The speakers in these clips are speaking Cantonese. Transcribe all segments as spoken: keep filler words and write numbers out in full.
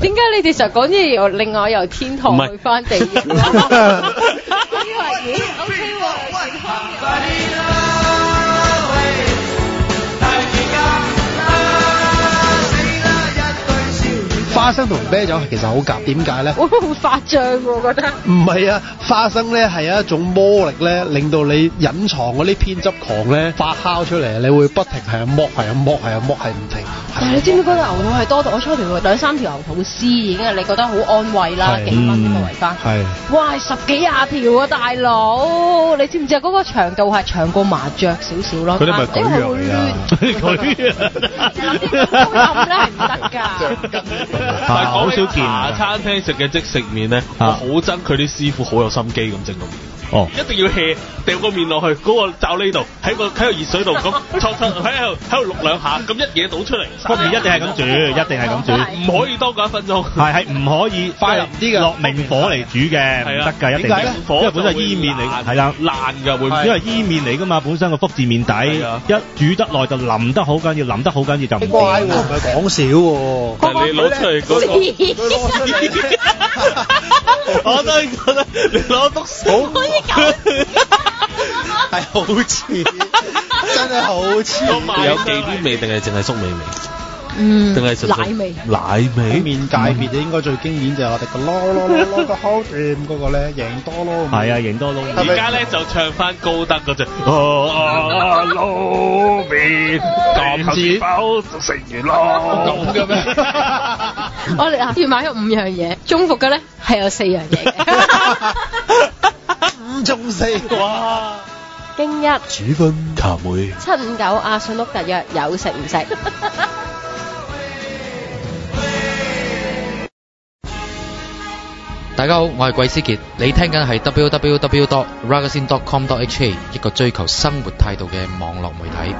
點解你哋成日講啲嘢又另外由天堂去翻地獄？我以為咦 OK 喎，健康花生同啤酒其實好夾，點解咧？ 會唔會發脹喎？我覺得唔係啊，花生咧係有一種魔力咧，令到你隱藏嗰啲偏執狂咧發酵出嚟，你會不停係咁剝，係咁剝，係咁剝，係唔停。 但係你知唔知嗰個牛肚係多到我初條兩三條牛肚絲已經係你覺得好安慰啦，幾蚊咁啊圍翻。係。哇！十幾廿條啊，大佬！你知唔知啊？嗰個長度係長過麻雀少少咯。 佢哋咪舉樣嚟啊！舉樣。 諗啲高音咧係唔得㗎。 但係好少見茶餐廳食嘅即食麵咧，我好憎佢啲師傅好有心機咁整個麵。哦，一定要 hea 掉個麵落去嗰個罩呢度，喺個喺個熱水度咁戳戳喺度喺度淥兩下，咁一嘢倒出嚟。 個麵一定係咁煮，一定係咁煮， 唔可以多過一分鐘。 係係唔可以快啲嘅落明火嚟煮嘅，唔得㗎，一定要火，因為本身係伊麵嚟，係啦， 爛㗎會， 因為伊麵嚟㗎嘛，本身個福字麵底，一煮得耐就腍得好緊要，腍得好緊要就唔乖喎，唔係講少喎。 但係你攞出嚟嗰個，我都覺得你攞篤手。 係好似，真係好似。 有忌廉味定係淨係粟米味？ 嗯， 定係奶味。 奶味麵界別應該最經典就係我哋個攞攞攞攞個好掂嗰個咧，贏多咯。 係啊，贏多撈。 而家咧就唱翻高德嗰隻。哦，撈麵，咁至飽就食完咯。咁嘅咩？ 我哋啊要買咗五樣嘢，中伏嘅咧係有四樣嘢嘅。 五中四，哇！ 京一主君茶妹七五九阿信屋特約有食唔食？ 大家好，我係桂思傑，你聽緊係 double-u double-u double-u dot ragazine dot com dot h k 一個追求生活態度嘅網絡媒體。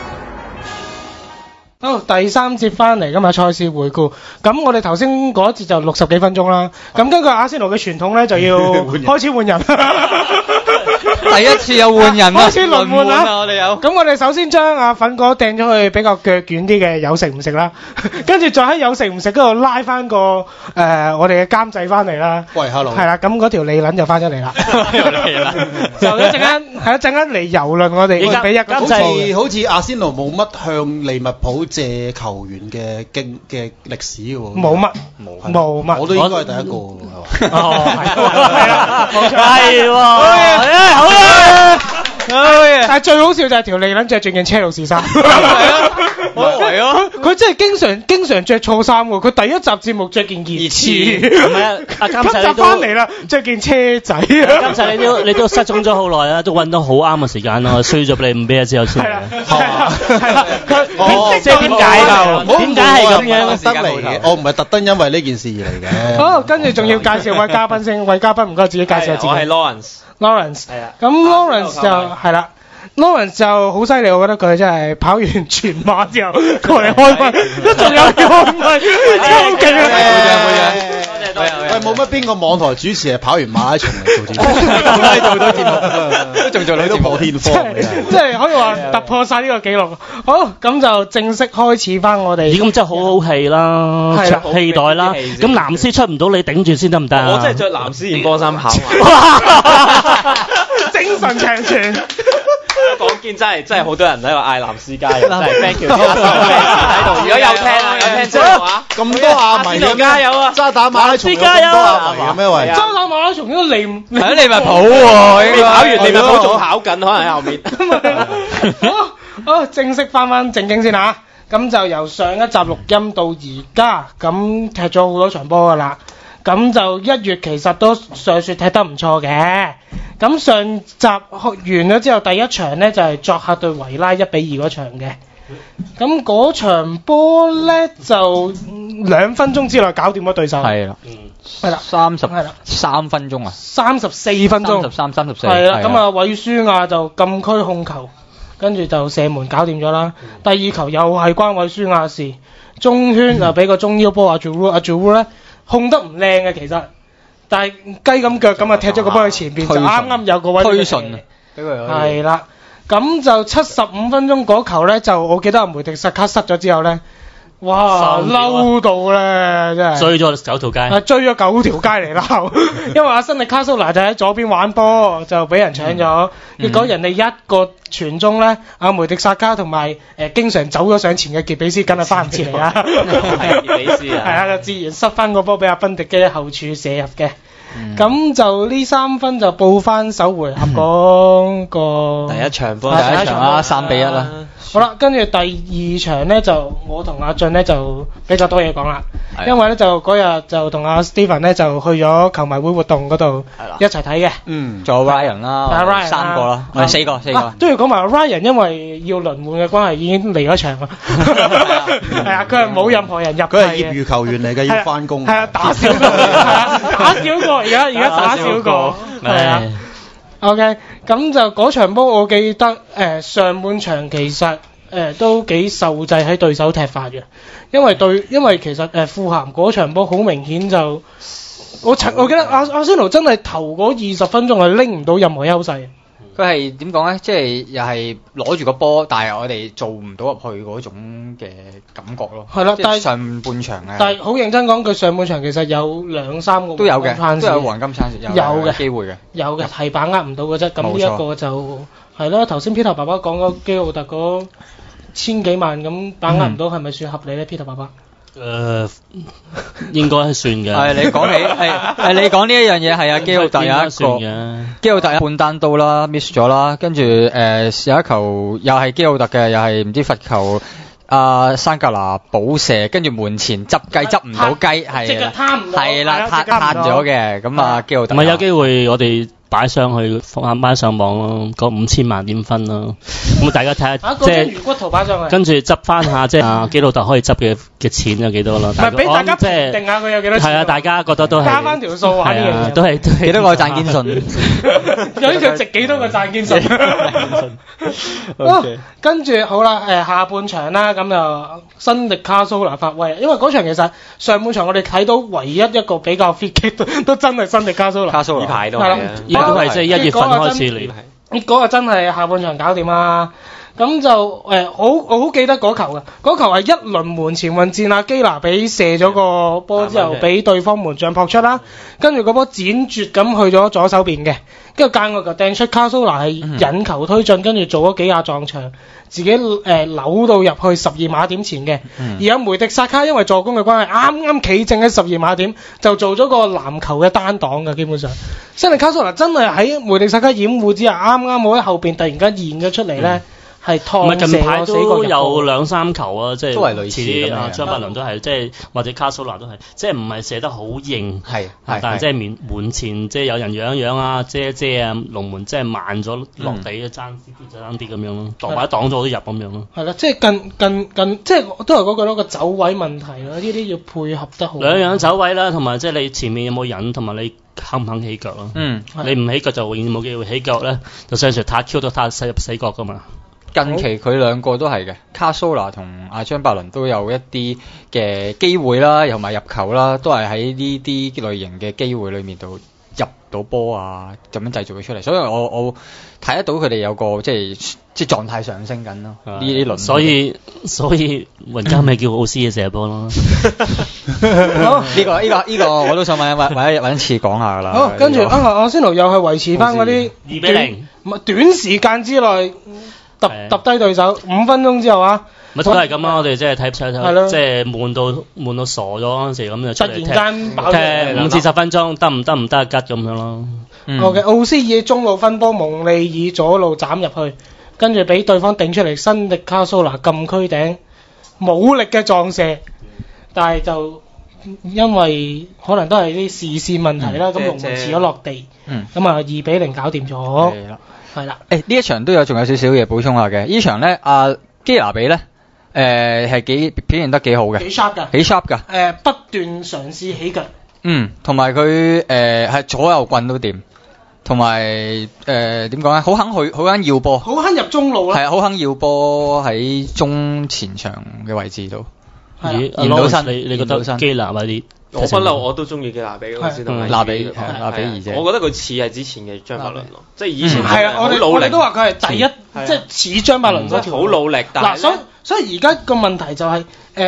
好，第三節翻嚟㗎嘛，賽事回顧。咁我哋頭先嗰一節就六十幾分鐘啦。咁根據阿仙奴嘅傳統咧，就要開始換人。 第一次有換人啊！ 開始輪換啦， 我哋有。 咁我哋首先將阿粉哥掟咗去比較腳遠啲嘅有食唔食啦，跟住再喺有食唔食嗰度拉翻個誒、呃、我哋嘅監製翻嚟啦。 喂 ，hello。係啦，咁嗰條脷撚就翻咗嚟啦。就一陣間係一陣間嚟遊論我哋會俾一個監製，好似阿仙奴冇乜向利物浦借球員嘅經嘅歷史喎。 冇乜，冇冇乜。 我都應該係第一個。 哦，係啦，冇錯， 係喎，好啊！ 但係最好笑就係條脷撚着住件車路士衫，係啊，係啊，佢真係經常經常着錯衫喎。佢第一集節目着件熱刺， 係咪啊？阿監製你都翻嚟啦，着件車仔。 監製你都你都失蹤咗好耐啦，都揾到好啱嘅時間咯，衰咗俾你唔俾一之後先。係啦，係啦，佢即係點解啊？點解係咁樣嘅得嚟嘅？我唔係特登因為呢件事而嚟嘅。 好，跟住仲要介紹位嘉賓先，位嘉賓唔該自己介紹下自己。 我係 Lawrence。Lawrence 係啊，咁 Lawrence 就係啦 ，Lawrence 就好犀利，我覺得佢真係跑完全馬之後過嚟開麥，都仲有開麥，超勁啊！ 喂，冇乜邊個網台主持係跑完馬拉松嚟做節目，做到節目，都仲做你都破天荒， 即係可以話突破晒呢個紀錄。好，咁就正式開始翻我哋。 咦，咁真係好好戲啦， 係啦， 期待啦。咁藍絲出唔到，你頂住先得唔得啊？ 我真係着藍絲驗波衫跑馬， 精神長存。 講堅真係真係好多人喺度嗌藍絲加油，真係 thank you 喺度。如果有聽啊，有聽真嘅話， 咁多亞迷嘅加油啊！ 渣打馬拉松有咁多亞迷嘅咩喂？ 渣打馬拉松應該嚟喺利物浦喎，跑完利物浦仲跑緊，可能喺後面。 好，好，正式翻翻正經先嚇。咁就由上一集錄音到而家，咁踢咗好多場波噶啦。咁就一月其實都尚算踢得唔錯嘅。咁上集完咗之後，第一場呢就係、是、作客對維拉一比二嗰場嘅。咁嗰場波呢，就兩分鐘之內搞掂咗對手。 係啦， 係啦， 三十係啦，三分鐘啊， 三十四分鐘， 三十三、三十四。 係啦，咁啊，韋舒亞就禁區控球，跟住就射門搞掂咗啦。嗯、第二球又係關韋舒亞事，中圈啊俾個中腰波阿祖烏，阿祖烏咧控得唔靚嘅其實，但係雞咁腳咁啊踢咗個波喺前邊，就啱啱有個位推順啊，係啦。咁就七十五分鐘嗰球咧，就我記得阿梅迪薩卡失咗之後咧， 哇嬲到咧真係。 追咗九條街。 啊追咗九條街嚟鬧，因為阿辛力卡蘇拿就喺左邊玩波，就俾人搶咗，結果人哋一個傳中咧，阿梅迪薩卡同埋誒經常走咗上前嘅傑比斯，梗係翻唔切嚟啦。 係傑比斯啊。係啊，就自然塞翻個波俾阿賓迪基後柱射入嘅。咁、嗯、就呢三分就報翻首回合嗰個第一場波，第一場啦，三比一啦。 好啦，跟住第二場咧就我同阿俊咧就比較多嘢講啦，因為咧就嗰日就同阿 Steven 咧就去咗球迷會活動嗰度一齊睇嘅。嗯， 仲有 Ryan 啦，Ryan 三個啦，唔係四個四個。啊、都要講埋 Ryan， 因為要輪換嘅關係已經離咗場啦。係啊，佢係冇任何人入。 佢係業餘球員嚟嘅，要翻工。 係啊，打少個，打少個，而家而家打少個，係啊。OK， 咁就嗰場波我記得誒、呃、上半場其實誒、呃、都幾受制喺對手踢法嘅，因為對因為其實誒、呃、富咸嗰場波好明顯就我我記得阿阿仙奴真係頭嗰二十分鐘係拎唔到任何優勢。 佢係點講咧？即係又係攞住個波，但係我哋做唔到入去嗰種嘅感覺咯。係啦，但係上半場嘅。但係好認真講，佢上半場其實有兩三個都有嘅，都有黃金찬스，有嘅機會嘅，有嘅係把握唔到嘅啫。咁呢一個就係咯。頭先 Peter 爸爸講嗰基奧特嗰千幾萬咁把握唔到，係咪算合理咧 ？Peter 爸爸？ 誒、呃，應該係算嘅。 係你講起係係你講呢一樣嘢係啊，基奧特有一個基奧特有半單刀啦 ，miss 咗啦，跟住誒有一球又係基奧特嘅，又係唔知罰球。阿山格拿補射，跟住門前執雞執唔到雞，係係啦，攤攤咗嘅，咁啊基奧特。 咪有機會我哋擺上去放擺上網咯，嗰五千萬點分咯，咁大家睇下，即係骨頭擺上去，跟住執翻下，即係啊基奧特可以執嘅嘅錢有幾多咯？ 咪俾大家評定下佢有幾多錢？ 係啊，大家覺得都係加翻條數玩呢樣嘢， 都係幾多個讚堅信？ 有呢條值幾多個讚堅信？跟住好啦，誒下半場啦，咁就辛力卡蘇拿發威，因為嗰場其實上半場我哋睇到唯一一個比較 fit 嘅都都真係辛力卡蘇拿， 卡蘇拿呢排都係啊，都係即係一月份開始嚟。 結果啊真係下半場搞掂啦，咁就誒好我好記得嗰球嘅，嗰球係一輪門前混戰啊，基拿比射咗個波之後，俾對方門將撲出啦，跟住個波輾絕咁去咗左手邊嘅，跟住間個球掟出卡蘇拿係引球推進，跟住做咗幾下撞牆，自己誒、呃、扭到入去十二碼點前嘅，嗯、而阿梅迪薩卡因為助攻嘅關係，啱啱企正喺十二碼點，就做咗個籃球嘅單擋嘅，基本上，辛力卡蘇拿真係喺梅迪薩卡掩護之下，啱啱我喺後邊突然間現咗出嚟咧。嗯係拖射， 近排都有兩三球啊，即係都係類似咁啊，張伯倫都係，即係或者卡蘇拿都係，即係唔係射得好硬，係，但係即係面門前即係有人養養啊，遮遮啊，龍門即係慢咗落地啊，爭啲啲爭啲咁樣咯，擋或者擋咗都入咁樣咯。 係啦，即係近近近，即係都係嗰句咯，個走位問題咯，呢啲要配合得好。 兩樣走位啦，同埋即係你前面有冇人，同埋你肯唔肯起腳咯。嗯，你唔起腳就永遠冇機會，起腳咧就上場打 Q 到打死入死角噶嘛。 近期佢兩個都係嘅，卡蘇拿同阿張伯倫都有一啲嘅機會啦，同埋入球啦，都係喺呢啲類型嘅機會裏面度入到波啊，咁樣製造佢出嚟。所以我我睇得到佢哋有個即係即係狀態上升緊咯。呢啲輪， 所以所以雲加咪叫奧斯嘅射波咯。 好， 呢、這個呢、這個呢、這個我都想揾揾揾一揾一次講下噶啦。 好，跟住啊阿仙奴又係維持翻嗰啲二比零， 唔係短時間之內。揼揼低對手，五分鐘之後啊， 咪都係咁啊！我哋即係睇睇睇，即係悶到悶到傻咗嗰陣時咁就出嚟踢， 突然間爆踢五至十分鐘，得唔得唔得吉咁樣咯。 好嘅，奧斯爾中路分波，蒙利爾左路斬入去，跟住俾對方頂出嚟，辛力卡蘇拿禁區頂冇力嘅撞射，但係就因為可能都係啲視線問題啦，咁龍門遲咗落地，咁啊二比零搞掂咗。係啦， 誒呢一場都有仲有少少嘢補充下嘅，呢場咧阿基拿比咧誒係幾表現得幾好嘅， 幾 sharp 㗎， 幾 sharp 㗎， 誒不斷嘗試起腳， 嗯，同埋佢誒係左右棍都掂，同埋誒點講咧，好肯去，好肯要波， 好肯入中路啦， 係啊，好肯要波喺中前場嘅位置度， 延到身，你你覺得基拿嗰啲？ 我不嬲我都中意嘅拿比嗰先， 拿比拿比二姐， 我覺得佢似係之前嘅張伯倫咯，即係以前係啊，我哋我哋都話佢係第一，即係似張伯倫嗰條， 好努力，但係嗱，所以所以而家個問題就係誒，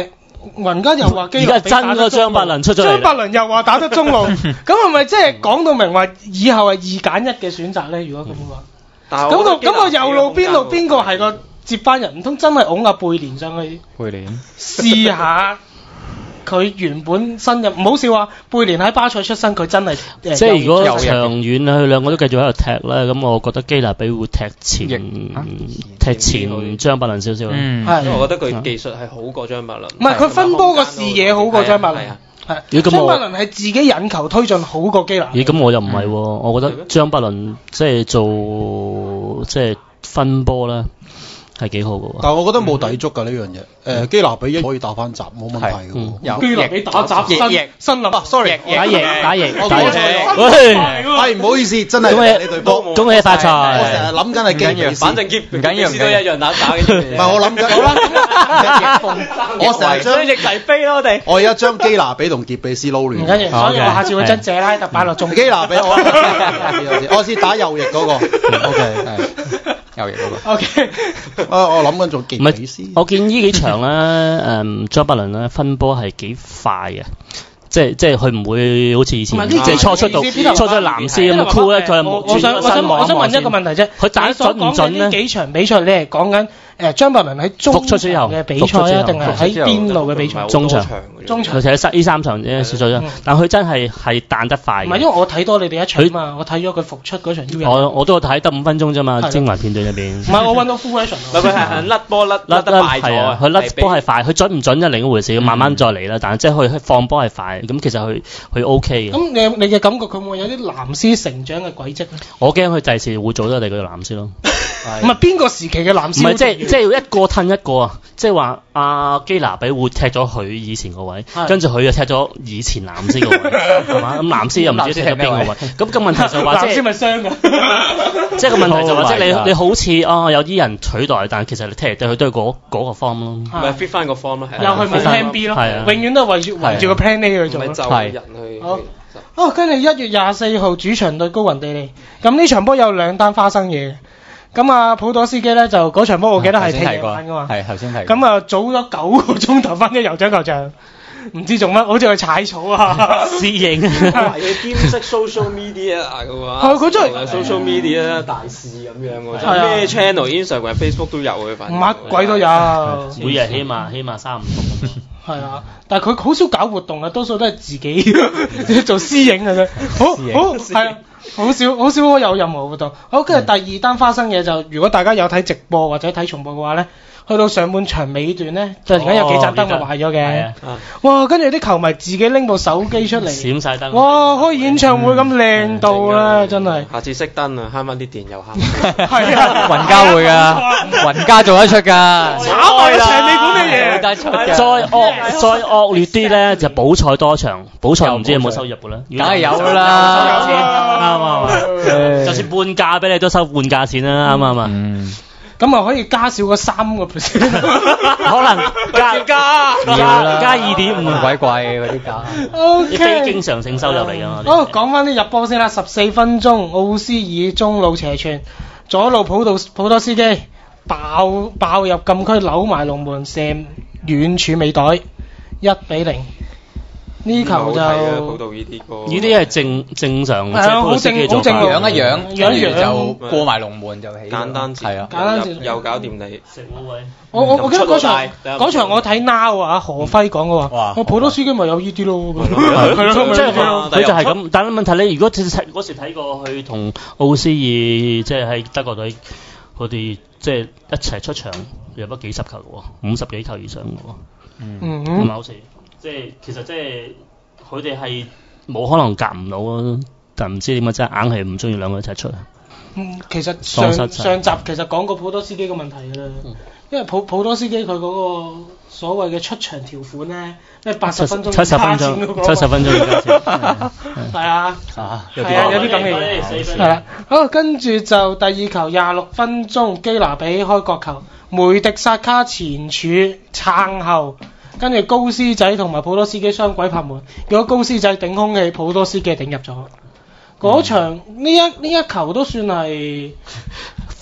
雲家又話基而家真嗰個張伯倫出咗嚟， 張伯倫又話打得中路，咁係咪即係講到明話以後係二揀一嘅選擇咧？如果咁嘅話，咁個咁個右路邊路邊個係個接班人？唔通真係拱阿貝連上去？ 貝連試下。佢原本新入唔好笑啊！貝連喺巴塞出身，佢真係即係如果長遠佢兩個都繼續喺度踢咧，咁我覺得基拿比會踢前、啊、踢前張伯倫少少。 嗯，因為我覺得佢技術係好過張伯倫。 唔係佢分波個視野好過張伯倫。係張伯倫係自己引球推進好過基拿比。 咦？咁我又唔係喎，我覺得張伯倫即係做即係分波啦。係幾好嘅喎， 但係我覺得冇抵觸㗎呢樣嘢。誒基拿比一可以打翻閘冇問題嘅喎。 基拿比打閘新新林 ，sorry， 打翼打翼打翼。 係唔好意思，真係你隊波。 恭喜發財！ 我成日諗緊係基拿比， 反正傑唔緊要，都一樣打打嘅。 唔係我諗緊。好啦，我成日將翼齊飛咯，我哋。 我而家將基拿比同傑比斯撈亂。 唔緊要，所以我下次會將謝拉特擺落中。 基拿比我我先打右翼嗰個。OK，係。右翼嗰個 ，OK， 啊，我諗緊做傑比斯。 我見呢幾場咧，誒，張伯倫咧分波係幾快嘅，即係即係佢唔會好似以前即係初出到初出藍絲咁酷咧，佢係冇轉身望一望先。我想我想問一個問題啫，佢打準唔準咧？幾場比賽你係講緊誒張伯倫喺中場嘅比賽啊，定係喺邊路嘅比賽？中場，中場。佢睇咗呢三場啫，少咗。但佢真係係彈得快。唔係因為我睇多你哋一場嘛，我睇咗佢復出嗰場 U。我我都睇得五分鐘啫嘛，精華片段入邊。唔係我揾到 full version。唔係佢係甩波甩甩得快咗。佢甩波係快，佢準唔準係另一回事，慢慢再嚟啦。但係即係佢放波係快，咁其實佢佢 OK 嘅。咁你你嘅感覺佢會唔會有啲藍絲成長嘅軌跡咧？我驚佢第時會做咗我哋嗰個藍絲咯。唔係邊個時期嘅藍絲？唔係即係即係一個褪一個啊！即係話阿基拿比會踢咗佢以前個位，跟住佢又踢咗以前藍絲個位，係嘛？咁藍絲又唔知踢咗邊個位。咁個問題就話即係藍絲咪傷㗎。即係個問題就話即係你你好似啊有啲人取代，但係其實你踢嚟踢去都係嗰嗰個 form 咯。 咪 fit 翻個 form 咯， 又去 plan B 咯，永遠都係圍住圍住個 plan A 去做咯。 係人去。 哦，跟住一月廿四號主場對高雲地利，咁呢場波有兩單花生嘢。咁啊，普多斯基咧就嗰場波我記得係踢夜晚㗎嘛，係頭先提。咁啊，早咗九個鐘頭翻咗酋長球場，唔知做乜，好似去踩草啊，私影。 係佢兼職 social media 嘅喎。係佢真係 social media 大使咁樣喎，咩 channel Instagram Facebook 都有佢份。 乜鬼都有。 每日起碼起碼三五個。 係啊，但係佢好少搞活動啊，多數都係自己做私影嘅啫。好，好係啊。好少好少有任何活動。好，跟住第二單花生嘢就，如果大家有睇直播或者睇重播嘅話咧，去到上半場尾段咧，就而家有幾盞燈係壞咗嘅。哇！跟住啲球迷自己拎部手機出嚟，閃晒燈。哇！開演唱會咁靚到啦，真係。 下次熄燈啊，慳翻啲電又慳。 係啊， 雲家會㗎，雲家做得出㗎。 炒埋場你估咩嘢？ 再惡再惡劣啲咧，就補賽多場，補賽唔知有冇收入㗎咧？ 梗係有啦， 啱啱就算半價俾你都收半價錢啦，啱唔啱啊？ 咁啊可以加少個三個 percent， 可能加加加二點五， 鬼貴嗰啲價。 啲非經常性收入嚟㗎嘛。 好，講翻啲入波先啦，十四分鐘，奧斯爾中路斜傳，左路普道普多斯基爆爆入禁區，扭埋龍門射遠處尾袋，一比零。呢球就呢啲係正正常，即係好正好正養一養， 養一養就過埋龍門就起。 簡單係啊， 簡單節又搞掂你。 我我我記得嗰場嗰場我睇 Now 啊，何輝講嘅話，我普多斯基咪有呢啲咯。係咯， 即係佢就係咁。但係問題你如果嗰時睇過去同奧斯爾，即係喺德國隊佢哋即係一齊出場入咗幾十球嘅喎，五十幾球以上嘅喎。嗯，係咪好似？即係其實即係佢哋係冇可能夾唔到咯，但唔知點解真係硬係唔中意兩個一齊出。 嗯，其實上上集其實講過普多斯基嘅問題㗎啦，嗯、因為普普多斯基佢嗰個所謂嘅出場條款咧，咩八十分鐘七十分鐘七十分鐘加錢， 係啊，係啊，有啲咁嘅嘢，係啦。好，跟住就第二球廿六分鐘，基拿比開角球，梅迪薩卡前柱撐後。跟住高斯仔同埋普多斯基雙鬼拍門，如果高斯仔頂空氣，普多斯基頂入咗。嗰、嗯、場呢一呢一球都算係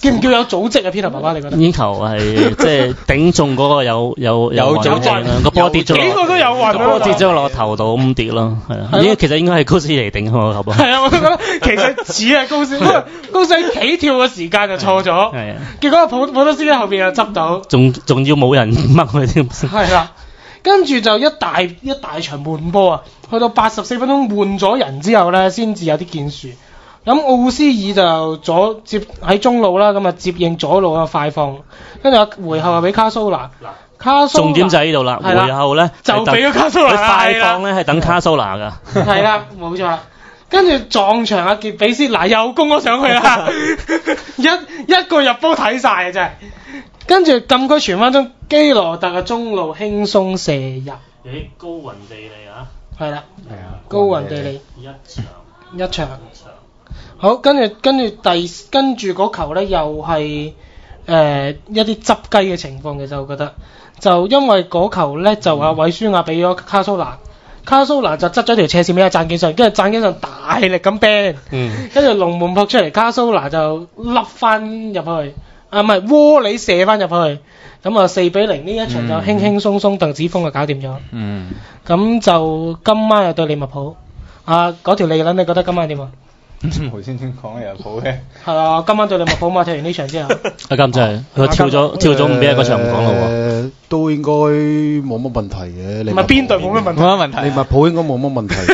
叫唔叫有組織啊 Peter 爸爸你覺得？ 呢球係即係頂中嗰個有有有組織啦，個波跌咗落， 幾個都有運， 個波跌咗落頭度咁跌咯，係啊，應該其實應該係高斯嚟頂個球波。 係啊，我覺得其實似係高斯，不過高斯起跳嘅時間就錯咗，係啊，結果普普多斯喺後邊又執到， 仲仲要冇人掹佢添。 係啦。跟住就一大一大場換波啊！去到八十四分鐘換咗人之後咧，先至有啲建樹。咁奧斯爾就左接喺中路啦，咁啊接應左路嘅快放，跟住回後啊俾卡蘇拿。卡蘇重點就喺呢度啦，回後咧就俾咗卡蘇拿。 快放咧係等卡蘇拿㗎。 係啦，冇錯啦。跟住撞牆阿傑比斯嗱又攻咗上去啦，一一個入波睇晒啊真係。跟住禁區傳翻中，基羅特嘅中路輕鬆射入。 誒，高雲地利啊！ 係啦，係啊，高雲地利。 一場一場。好，跟住跟住第跟住嗰球咧，又係誒、呃、一啲執雞嘅情況嘅，就我覺得就因為嗰球咧就阿韋舒亞俾咗卡蘇拿，卡蘇拿就執咗條斜線俾阿贊基上，跟住贊基上大力咁 ban，嗯，跟住龍門撲出嚟，卡蘇拿就笠翻入去。啊，唔係窩裏射翻入去，咁啊四比零呢一場就輕輕鬆鬆，鄧子峰就搞掂咗。嗯，咁就今晚又對利物浦。啊，嗰條脷撚你覺得今晚點啊？ 頭先先講利物浦嘅。 係啊，今晚對利物浦嘛，踢完呢場之後。 阿金真係，佢跳咗跳咗唔俾一個場唔講咯喎。 都應該冇乜問題嘅。 唔係邊隊冇乜問題？ 冇乜問題。 利物浦應該冇乜問題。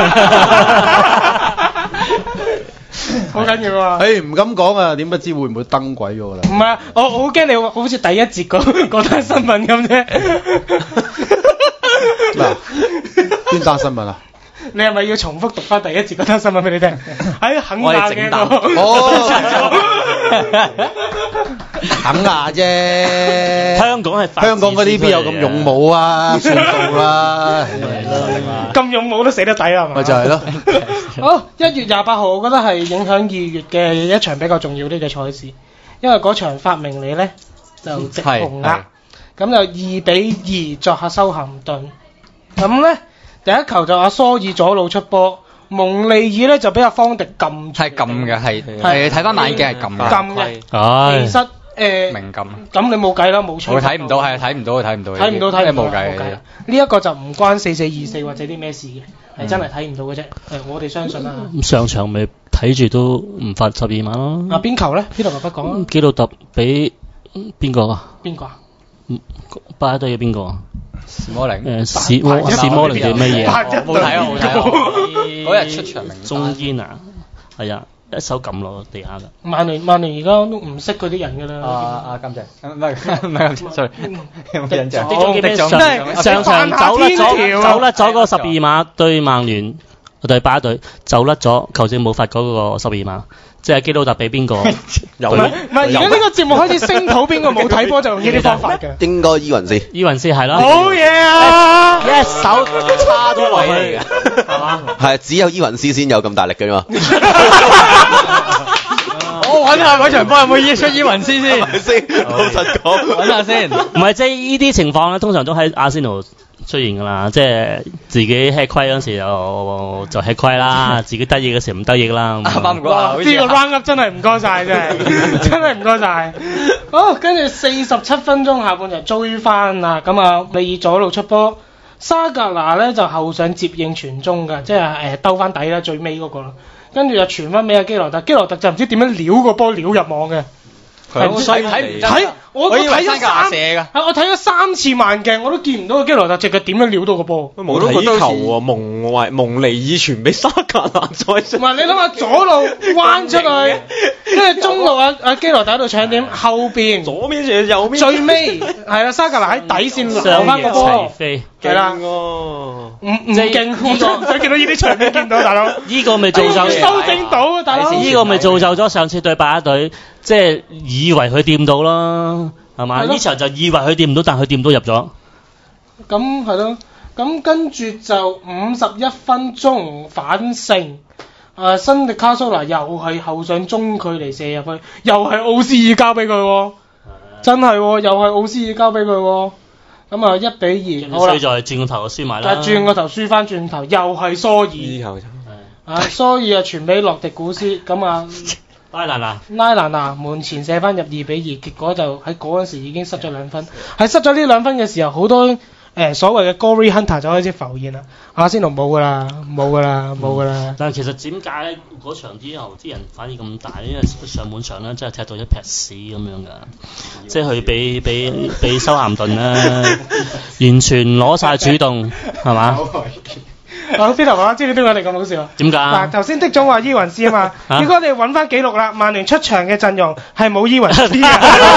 好緊要啊！ 誒唔敢講啊，點不知會唔會登鬼咗㗎啦？ 唔係，我好驚你好似第一節嗰嗰單新聞咁啫。 嗱，邊單新聞啊？ 你係咪要重複讀翻第一節嗰單新聞俾你聽？喺肯亞嘅度。 肯亞啫。 香港係香港嗰啲邊有咁勇武啊？算數啦。 咁勇武都死得抵啊！ 咪就係咯。 好，一月廿八號，我覺得係影響二月嘅一場比較重要啲嘅賽事，因為嗰場發明里咧就直紅額，咁就二比二作客修咸頓。咁咧第一球就阿蘇爾左路出波，蒙利爾咧就俾阿方迪撳住。 係撳嘅，係係睇翻眼鏡係撳嘅。 撳嘅，其實誒明撳。 咁你冇計啦，冇錯。 我睇唔到，係睇唔到，睇唔到。 睇唔到，睇唔到。 冇計。 呢一個就唔關四四二四或者啲咩事嘅。係真係睇唔到嘅啫，誒我哋相信啦。 上場咪睇住都唔發十二碼咯。 啊邊球咧？邊度爸爸講啊？ 基魯特俾邊個啊？ 邊個啊？ 巴隊嘅邊個啊？ 史摩寧。 誒史摩史摩寧定乜嘢？ 冇睇啊冇睇啊！嗰日出場名中堅啊，係啊。一手撳落地下㗎。 曼聯曼聯而家都唔識嗰啲人㗎啦。 啊啊金仔，唔係唔係金仔 sorry， 有冇印象？ 上上場走甩咗，走甩咗個十二碼對曼聯對巴隊，走甩咗，球證冇罰嗰個十二碼。即係基魯特俾邊個？ 有唔係唔係，而家呢個節目開始聲討邊個冇睇波就用呢啲方法嘅。 應該伊雲斯。 伊雲斯係啦。 好嘢啊！ 一手叉咗落去， 係嘛？係只有伊雲斯先有咁大力嘅嘛。 我揾下嗰場波有冇依出伊雲斯先？ 先老實講， 揾下先。 唔係即係呢啲情況咧，通常都喺阿仙奴出現㗎啦，即係自己吃虧嗰陣時就就吃虧啦，自己得意嘅時候唔得意啦。 啱啱嗰下， 呢個 round up 真係唔該晒，真係真係唔該晒。好，跟住四十七分鐘下半場追翻啦，咁啊，利爾左路出波，沙格拿咧就後上接應傳中㗎，即係誒兜翻底啦，最尾嗰個啦。跟住就傳翻俾阿基羅特，基羅特就唔知點樣撩個波撩入網嘅。 係所以睇睇我我睇咗三射㗎， 我睇咗三次慢鏡，我都見唔到個基羅特隻腳點樣撩到個波。 冇睇球喎，蒙維蒙尼爾傳俾沙格蘭再射。 唔係你諗下左路彎出去，跟住中路阿阿基羅特喺度搶點，後邊左邊射右邊。 最尾係啦，沙格蘭喺底線留翻個波。係啦，唔唔勁，我都唔想見到呢啲場面見到，大佬。 呢個咪造就修正到啊，大佬。 呢個咪造就咗上次對巴隊，即係以為佢掂到啦，係嘛？呢場就以為佢掂唔到，但佢掂到入咗。 咁係咯，咁跟住就五十一分鐘反勝，誒新迪卡蘇拿又係後上中距離射入去，又係奧斯爾交俾佢，真係又係奧斯爾交俾佢。咁啊，一比二，好啦。 衰在轉個頭就輸埋啦。 但係轉個頭輸翻轉頭，又係蘇爾。啊，蘇爾啊傳俾洛迪古斯，咁啊， 拉蘭娜， 拉蘭娜門前射翻入二比二，結果就喺嗰陣時已經失咗兩分。喺失咗呢兩分嘅時候，好多誒、呃、所謂嘅 Gory Hunter 就開始浮現啦。阿仙奴冇噶啦，冇噶啦，冇噶啦。 但係其實點解咧？嗰場之後啲人反應咁大，因為上半場咧真係踢到一撇屎咁樣㗎，即係佢俾俾俾修咸頓咧，完全攞晒主動，係嘛？ 啊 Peter 話知唔知點解你咁好笑啊？ 點解？ 嗱，頭先的總話伊雲斯啊嘛，結果我哋揾翻記錄啦，曼聯出場嘅陣容係冇伊雲斯嘅。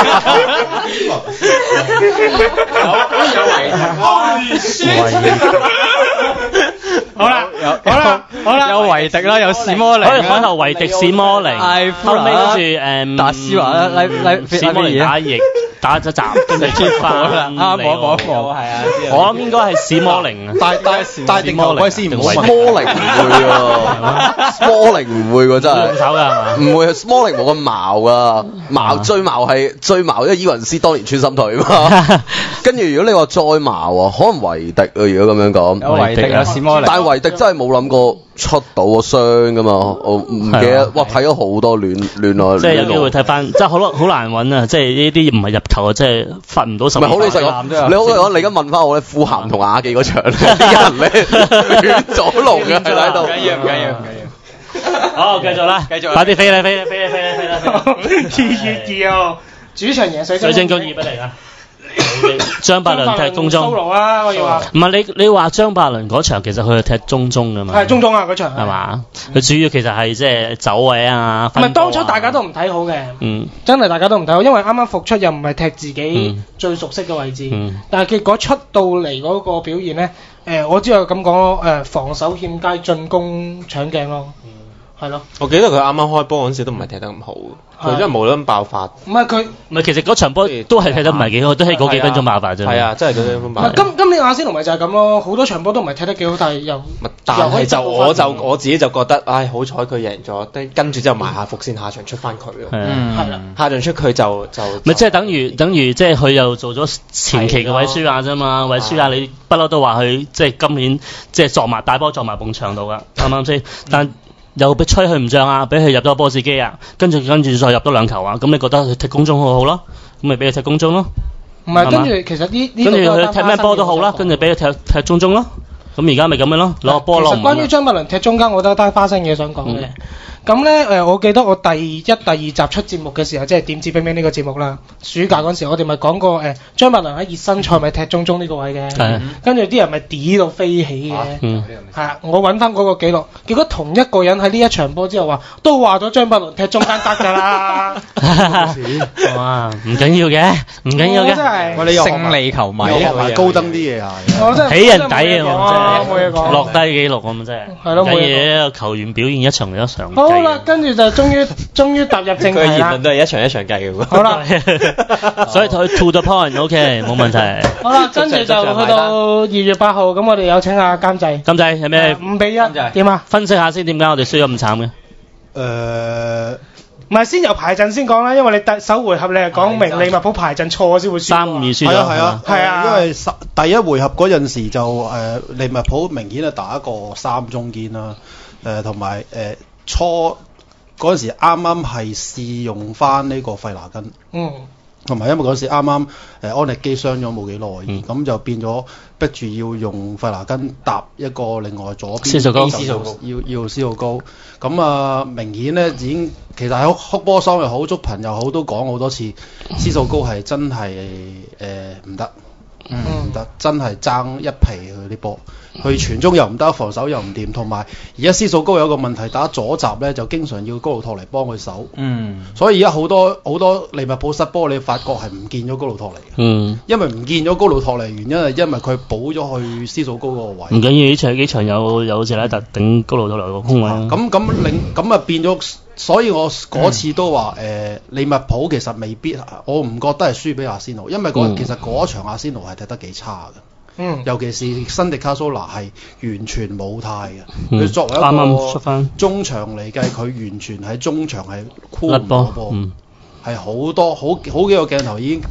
好啦，好啦，好啦， 有維迪啦，有史摩寧， 可以開頭維迪史摩寧，後尾跟住誒達斯華啦，拉拉史摩寧打翼打咗閘，跟住出翻啦，啱冇冇冇，係啊，我諗應該係史摩寧啊， 帶帶帶定球威先唔會， 史摩寧唔會喎，史摩寧唔會喎真係， 手㗎係嘛？ 唔會，史摩寧冇咁矛㗎，矛最矛係最矛，因為伊雲斯當年穿心腿啊嘛，跟住如果你話再矛啊，可能維迪啊，如果咁樣講， 有維迪有史摩寧， 但係維迪真係冇諗過出到個傷㗎嘛，我唔記得，哇睇咗好多亂亂啊， 即係有機會睇翻，即係好好難揾啊，即係呢啲唔係入球啊，即係發唔到十。唔係好老實講，你好講，你而家問翻我咧，富咸同亞記嗰場啲人咧亂咗龍嘅喺度。 唔緊要，唔緊要，唔緊要。 好，繼續啦，繼續，快啲飛啦，飛啦，飛啦，飛啦，飛啦！ 二月二號，主場贏水晶。 水晶宮二比零啊！張伯倫踢中中， 啊，我要話唔係你你話張伯倫嗰場其實佢係踢中中㗎嘛？ 係中中啊嗰場係嘛？佢主要其實係即係走位啊。 唔係當初大家都唔睇好嘅， 嗯， 真係大家都唔睇好，因為啱啱復出又唔係踢自己最熟悉嘅位置， 嗯、 但係結果出到嚟嗰個表現咧，誒、呃、我只係咁講咯，誒、呃、防守欠佳，進攻搶鏡咯。係咯， 我記得佢啱啱開波嗰陣時都唔係踢得咁好，佢真係無端爆發。 唔係佢， 唔係其實嗰場波都係踢得唔係幾好，都係嗰幾分鐘爆發啫。 係啊，真係嗰幾分鐘爆發。 今今年阿仙奴咪就係咁咯，好多場波都唔係踢得幾好，但係又但係就我就我自己就覺得，唉，好彩佢贏咗，跟住之後埋下伏線，下場出翻佢咯。係啦，下場出佢就就咪即係等於等於即係佢又做咗前期嘅韋舒亞啫嘛，韋舒亞你不嬲都話佢即係今年即係撞埋大波撞埋埲牆度㗎，啱唔啱先？但又俾吹佢唔漲啊，俾佢入咗波士機啊，跟住跟住再入多兩球啊，咁你覺得佢踢攻中好好咯？咁咪俾佢踢攻中咯？ 唔係，跟住其實呢呢跟住佢踢咩波都好啦，跟住俾佢踢踢中中咯。咁而家咪咁樣咯，攞個波攞。 其實關於張伯倫踢中間，我覺得單花生嘢想講嘅。咁咧誒，我記得我第一、第二集出節目嘅時候，即係點知冰冰呢個節目啦。暑假嗰陣時，我哋咪講過誒，張伯倫喺熱身賽咪踢中中呢個位嘅。係。跟住啲人咪點到飛起嘅。嗯。係啊，我揾翻嗰個記錄，結果同一個人喺呢一場波之後話，都話咗張伯倫踢中間得㗎啦。 哇！唔緊要嘅，唔緊要嘅。 真係。 我哋又勝利球迷， 又學埋高登啲嘢啊！ 我真係起人底啊！我真係冇嘢講。 落低記錄咁真係。 係咯，冇嘢。 嘢球員表現一場一場。 好啦，跟住就終於終於踏入正題啦。 佢嘅言論都係一場一場計嘅喎。 好啦， 所以佢 to the point，OK， 冇問題。 好啦，跟住就去到二月八號，咁我哋有請下監製。 監製係咩？ 五比一點啊？ 分析下先，點解我哋輸咗咁慘嘅？ 誒， 唔係先由排陣先講啦，因為你第首回合你係講明利物浦排陣錯先會輸。 三二輸咗。 係啊係啊係啊， 因為第一回合嗰陣時就誒利物浦明顯係打一個三中堅啦，誒同埋誒初。嗰陣時啱啱係試用翻呢個費拿根，嗯，同埋因為嗰時啱啱誒安力基傷咗冇幾耐，咁、嗯、就變咗逼住要用費拿根搭一個另外左邊， 斯素高， 要要斯素高，咁啊明顯咧已經其實喺哭波桑又好，足頻又好，都講好多次，斯素高係真係誒唔得，唔得，真係爭一皮佢啲波。佢傳中又唔得，防守又唔掂，同埋而家斯素高有一個問題，打左閘咧就經常要高魯托尼幫佢守，嗯，所以而家好多好多利物浦失波，你發覺係唔見咗高魯托尼嘅，嗯，因為唔見咗高魯托尼原因係因為佢補咗去斯素高嗰個位， 唔緊要，呢場幾場有有謝拉特頂高魯托尼個空位， 咁咁令咁啊變咗，所以我嗰次都話誒、呃、利物浦其實未必，我唔覺得係輸俾阿仙奴，因為、嗯、其實嗰場阿仙奴係踢得幾差嘅。嗯，尤其是辛迪卡蘇拿係完全冇態嘅，佢、嗯、作為一個中場嚟計，佢完全喺中場係箍唔到波，係好、嗯、多好好幾個鏡頭已經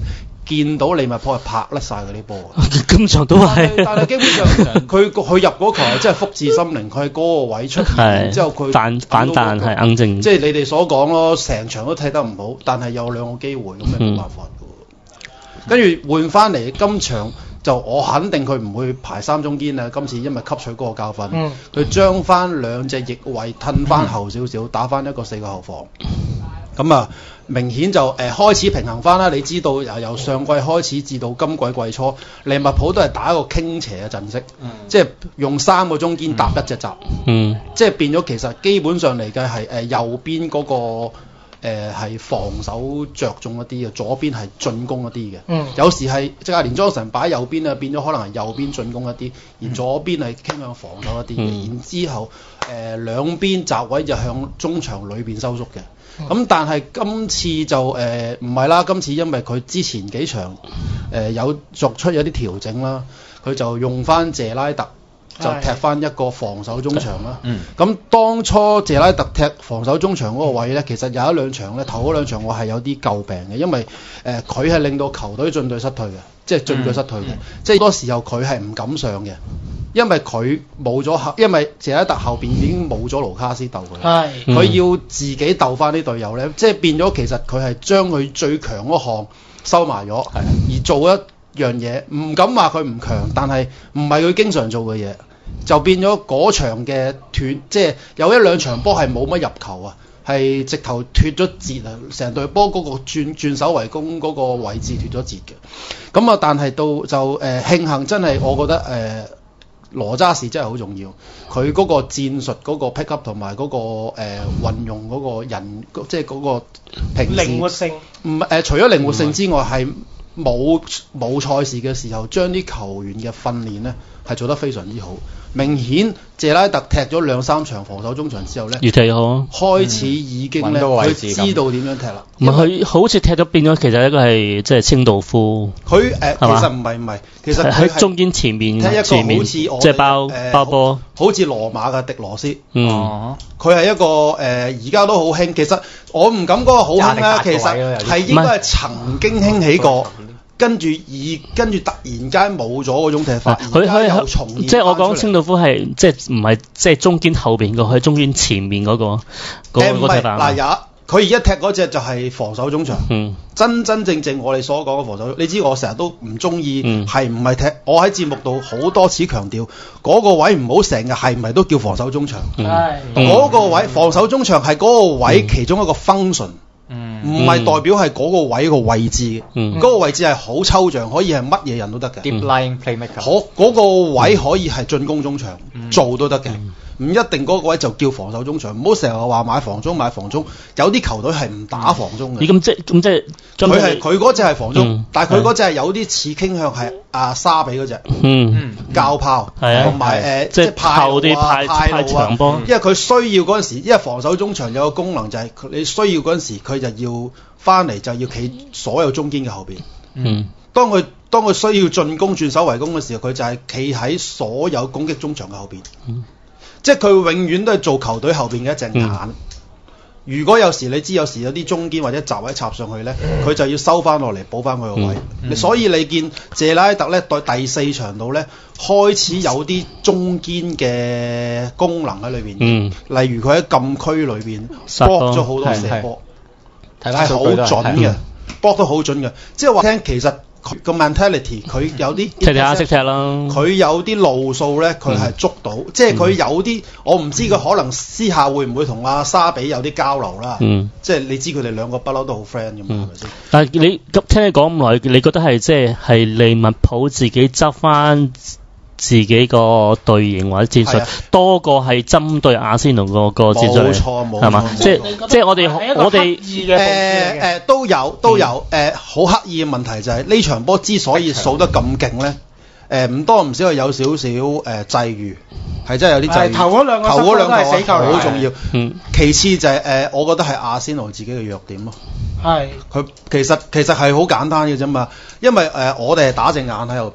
見到利物浦係拍甩晒嗰啲波。 今場都係， 但係基本上佢佢入嗰球係真係福至心靈，佢喺嗰個位出現，然之後佢反反彈係硬正。 即係你哋所講咯，成場都踢得唔好，但係有兩個機會咁，你冇辦法嘅。跟住換翻嚟今場。就我肯定佢唔會排三中堅啊！今次因為吸取嗰個教訓，佢、嗯、將翻兩隻翼位褪翻後少少，打翻一個四個後防。咁啊，明顯就誒、呃、開始平衡翻啦。你知道由由上季開始至到今季季初，利物浦都係打一個傾斜嘅陣式，嗯、即係用三個中堅搭一隻閘，嗯、即係變咗其實基本上嚟計係誒右邊嗰、嗰個。誒係、呃、防守着重一啲嘅，左邊係進攻一啲嘅。嗯，有時係即係阿連莊臣擺右邊啊，變咗可能係右邊進攻一啲，而左邊係傾向防守一啲嘅。嗯、然之後誒、呃、兩邊閘位就向中場裏邊收縮嘅。咁、嗯、但係今次就誒唔係啦，今次因為佢之前幾場誒、呃、有作出有啲調整啦，佢就用翻謝拉特。就踢翻一個防守中場啦。咁、嗯、當初謝拉特踢防守中場嗰個位呢，其實有一兩場呢，頭嗰兩場我係有啲詬病嘅，因為誒佢係令到球隊進隊失退嘅，即係進隊失退嘅。嗯、即係好多時候佢係唔敢上嘅，因為佢冇咗後，因為謝拉特後邊已經冇咗盧卡斯鬥佢，佢、嗯、要自己鬥翻啲隊友呢，即係變咗其實佢係將佢最強嗰項收埋咗，嗯、而做一樣嘢，唔敢話佢唔強，但係唔係佢經常做嘅嘢，就變咗嗰場嘅斷，即係有一兩場波係冇乜入球啊，係直頭脫咗節啊，成隊波嗰個轉轉守為攻嗰個位置脫咗節嘅。咁啊，但係到就誒、呃、慶幸真係，我覺得誒、呃、羅渣士真係好重要，佢嗰個戰術嗰個 pick up 同埋嗰個誒、呃、運用嗰個人，即係嗰個平時靈活性， 唔誒、呃、除咗靈活性之外係。冇冇賽事嘅時候，將啲球員嘅訓練呢係做得非常之好。明顯謝拉特踢咗兩三場防守中場之後呢， 越踢越好， 開始已經呢，佢、嗯、知道點樣踢啦。 唔係佢好似踢咗變咗，其實一個係即係清道夫。 佢誒、呃、其實唔係唔係，其實喺中間前面踢一個前面好似我即係包、呃、包波， 好似羅馬嘅迪羅斯。 嗯， 佢係、呃、一個誒而家都好興。其實我唔敢講話好興啦，其實係應該係曾經興起過。跟住而跟住突然間冇咗嗰種踢法， 佢佢又重現。即係我講清道夫係即係唔係即係中間後邊個，佢中間前面嗰、嗰個嗰、嗰個踢法。 嗱有佢而家踢嗰隻就係防守中場，嗯、真真正正我哋所講嘅防守。你知我成日都唔中意係唔係踢，我喺節目度好多次強調嗰、嗰個位唔好成日係唔係都叫防守中場。嗰、嗯、個位防守中場係嗰個位其中一個 function。唔係、嗯、代表係嗰個位個位置嘅，嗰、嗯、個位置係好抽象，可以係乜嘢人都得嘅。 Deep line playmaker， 可嗰、嗰個位可以係進攻中場、嗯、做都得嘅，唔、嗯、一定嗰個位就叫防守中場。唔好成日話買防中買防中，有啲球隊係唔打防中嘅。 你咁即咁即係佢係佢嗰隻係防中，嗯、但係佢嗰隻係有啲似傾向係阿沙比嗰隻，嗯，教炮同埋誒即係派路啊派路啊，因為佢需要嗰陣時，因為防守中場有個功能就係你需要嗰陣時，佢就要翻嚟就要企所有中堅嘅後邊。嗯，當佢當佢需要進攻轉守為攻嘅時候，佢就係企喺所有攻擊中場嘅後邊。嗯，即係佢永遠都係做球隊後邊嘅一隻眼。嗯，如果有時你知有時有啲中堅或者閘位插上去呢，佢就要收翻落嚟補翻佢個位。嗯嗯、所以你見謝拉特呢，對第四場度呢，開始有啲中堅嘅功能喺裏邊。嗯、例如佢喺禁區裏邊搏咗好多射波，係好準嘅，搏得好準嘅。即係話聽其實。個 mentality 佢有啲踢下識踢啦， 佢有啲路數咧，佢係捉到，嗯、即係佢有啲，我唔知佢可能私下會唔會同阿沙比有啲交流啦。嗯，即係你知佢哋兩個不嬲都好 friend 咁嘛，係咪先？ 但係你咁聽你講咁耐，你覺得係即係係利物浦自己執翻自己個隊形或者戰術，啊、多過係針對阿仙奴個個戰術，冇錯冇錯，係嘛？即係即係我哋我哋誒誒都有都有誒好、呃、刻意嘅問題就係、是、呢場波之所以掃得咁勁咧，誒唔多唔少係有少少誒際遇，係真係有啲際遇。頭嗰兩個頭嗰兩個係死球好重要。嗯，其次就係、是、誒、呃，我覺得係阿仙奴自己嘅弱點咯。係佢其實其實係好簡單嘅啫嘛，因為誒、呃、我哋係打正眼喺後邊。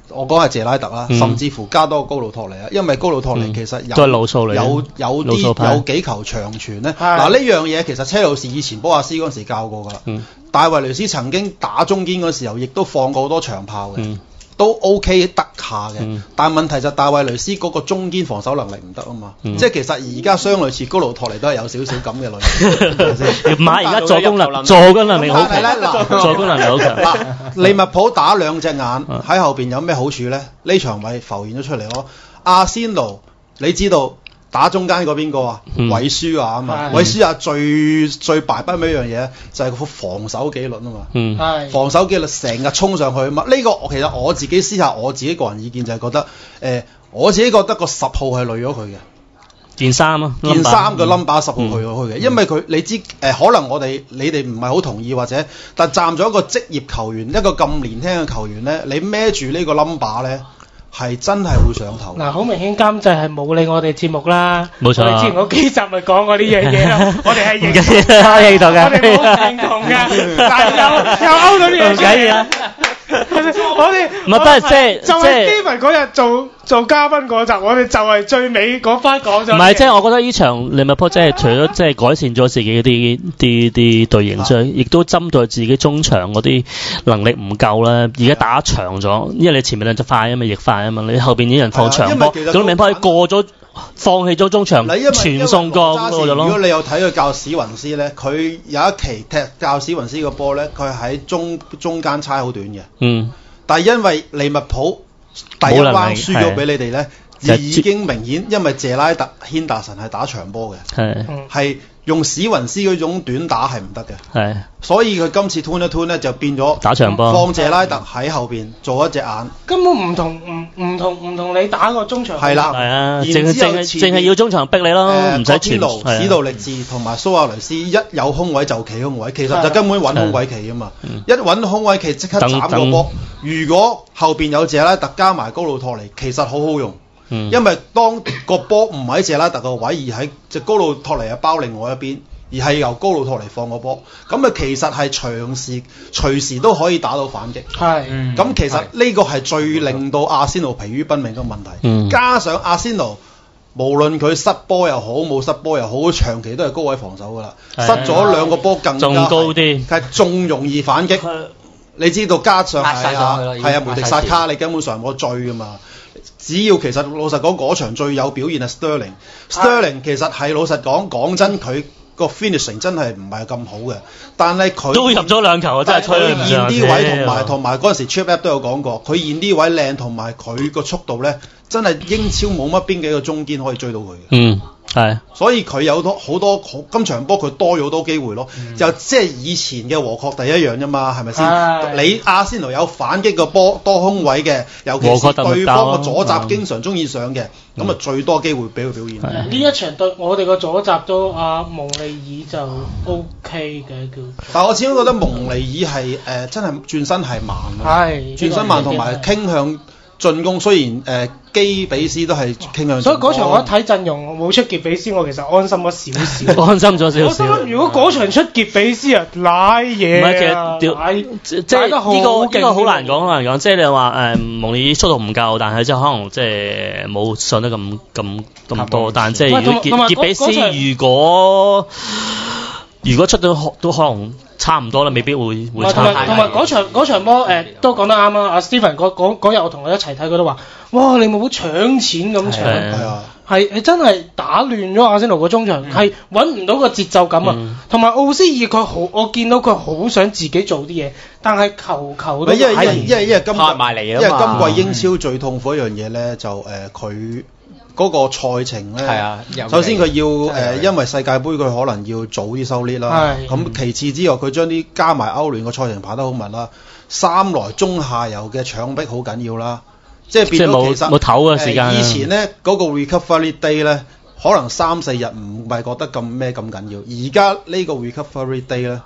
我講係謝拉特啦，嗯、甚至乎加多個高魯托尼啊，因為高魯托尼其實有、 嗯、老數嚟有有啲有幾球長傳咧。嗱呢樣嘢其實車路士以前波亞斯嗰陣時教過㗎啦。嗯、戴維雷斯曾經打中堅嗰時候，亦都放過好多長炮嘅。嗯都 OK 得下嘅，嗯、但係問題就大衛雷斯嗰個中堅防守能力唔得啊嘛，嗯、即係其實而家相類似高魯托尼都係有少少咁嘅類型， 唔係而家助攻能助攻能力好強，助攻能力好強。 嗱，利物浦打兩隻眼喺後邊有咩好處咧？呢場咪浮現咗出嚟咯。阿仙奴你知道？打中間嗰邊個啊？韋舒亞啊嘛，韋舒亞最最敗筆嘅一樣嘢就係、是、個防守紀律啊嘛，嗯、防守紀律成日衝上去啊嘛。呢、這個其實我自己私下我自己個人意見就係覺得，誒、呃、我自己覺得個十號係累咗佢嘅件衫啊， 件衫個 number 十號去咗佢嘅，因為佢你知誒、呃、可能我哋你哋唔係好同意或者，但站咗一個職業球員一個咁年輕嘅球員咧，你孭住呢個 number 咧。係真係會上頭。 嗱，好明顯監製係冇理我哋節目啦。 冇錯。 我哋之前嗰幾集咪講過呢樣嘢咯。我哋係認同嘅，認同嘅。 我哋冇認同嘅，但係又又勾到呢樣嘢。唔緊要。我哋唔係不係即係就係 Steven 嗰日做做嘉賓嗰集，我哋就係最尾嗰番講咗。 唔係，即係我覺得呢場利物浦即係除咗即係改善咗自己啲啲啲隊形之外，亦都針對自己中場嗰啲能力唔夠啦。而家打長咗，因為你前面兩隻快啊嘛，翼快啊嘛，你後邊啲人放長波，咁利物浦過咗。放棄咗中場，傳送過咁就咯。 如果你有睇佢教史雲斯咧，佢有一期踢教史雲斯個波咧，佢喺中中間差好短嘅。嗯。但係因為利物浦第一彎輸咗俾你哋咧，已經明顯，因為謝拉特、軒達臣係打長波嘅，係係用史雲斯嗰種短打係唔得嘅。係。所以佢今次 turn 一 turn 咧就變咗打長波， 放謝拉特喺後邊做一隻眼， 根本唔同唔唔同唔同你打個中場。 係啦， 係啊，淨係淨係淨係要中場逼你咯，唔使傳。 路史杜力治同埋蘇亞雷斯一有空位就企空位，其實就根本揾空位企啊嘛。一揾空位企即刻斬個波。如果後邊有謝拉特加埋高魯托尼，其實好好用。嗯、因為當個波唔喺謝拉特個位，而喺隻高魯托尼係包另外一邊，而係由高魯托尼放個波，咁啊其實係長時隨時都可以打到反擊。係，咁、嗯、其實呢個係最令到阿仙奴疲於奔命嘅問題。嗯、加上阿仙奴無論佢失波又好，冇失波又好，長期都係高位防守㗎啦。失咗兩個波更加仲高啲， 係仲容易反擊。你知道加上係啊，係啊，梅迪薩卡你根本上冇得追㗎嘛。只要其實老實講嗰場最有表現係 Sterling，Sterling 其實係老實講講真佢個 finishing 真係唔係咁好嘅，但係佢都入咗兩球啊！真係吹唔上。 現啲位同埋同埋嗰陣時 Chip App 都有講過，佢現啲位靚同埋佢個速度咧，真係英超冇乜邊幾個中堅可以追到佢嘅。嗯。係，所以佢有多好多好今場波佢多咗好多機會咯，嗯、就即係以前嘅和確第一樣啫嘛，係咪先？你阿仙奴有反擊個波多空位嘅，尤其是對方個左閘經常中意上嘅，咁啊、嗯、最多機會俾佢表現。呢、 嗯、一場對我哋個左閘都阿、啊、蒙利爾就 O K 嘅叫。 但係我始終覺得蒙利爾係誒、呃、真係轉身係慢咯，轉身慢同埋傾向進攻，雖然誒。呃基比斯都係傾向， 所以嗰場我一睇陣容冇出傑比斯，我其實安心咗少少。 安心咗少少。 我諗如果嗰場出傑比斯啊，賴嘢啊， 其實即係呢個呢個好難講，好難講。即係你話誒蒙利速度唔夠，但係即係可能即係冇上得咁咁咁多。但係即係如果傑傑比斯如果如果出到都可能。差唔多啦，未必會會差。 同埋嗰場嗰場波誒、呃、都講得啱啦。阿 Steven 嗰日我同佢一齊睇，佢都話：哇！你冇好搶錢咁搶，係啊，係係真係打亂咗阿仙奴個中場，係揾唔到個節奏感啊。同埋、嗯、奧斯爾佢好，我見到佢好想自己做啲嘢，但係球球都因為因為因為因為今因為今季英超最痛苦一樣嘢咧，就誒佢。呃嗰個賽程咧，啊、首先佢要誒、呃，因為世界盃佢可能要早啲收 lead 啦。咁其次之後，佢將啲加埋歐聯個賽程排得好密啦。三來中下游嘅搶逼好緊要啦，即係變咗其實冇唞嘅時間、呃。以前咧嗰、那個 recovery day 咧，可能三四日唔係覺得咁咩咁緊要，而家呢個 recovery day 咧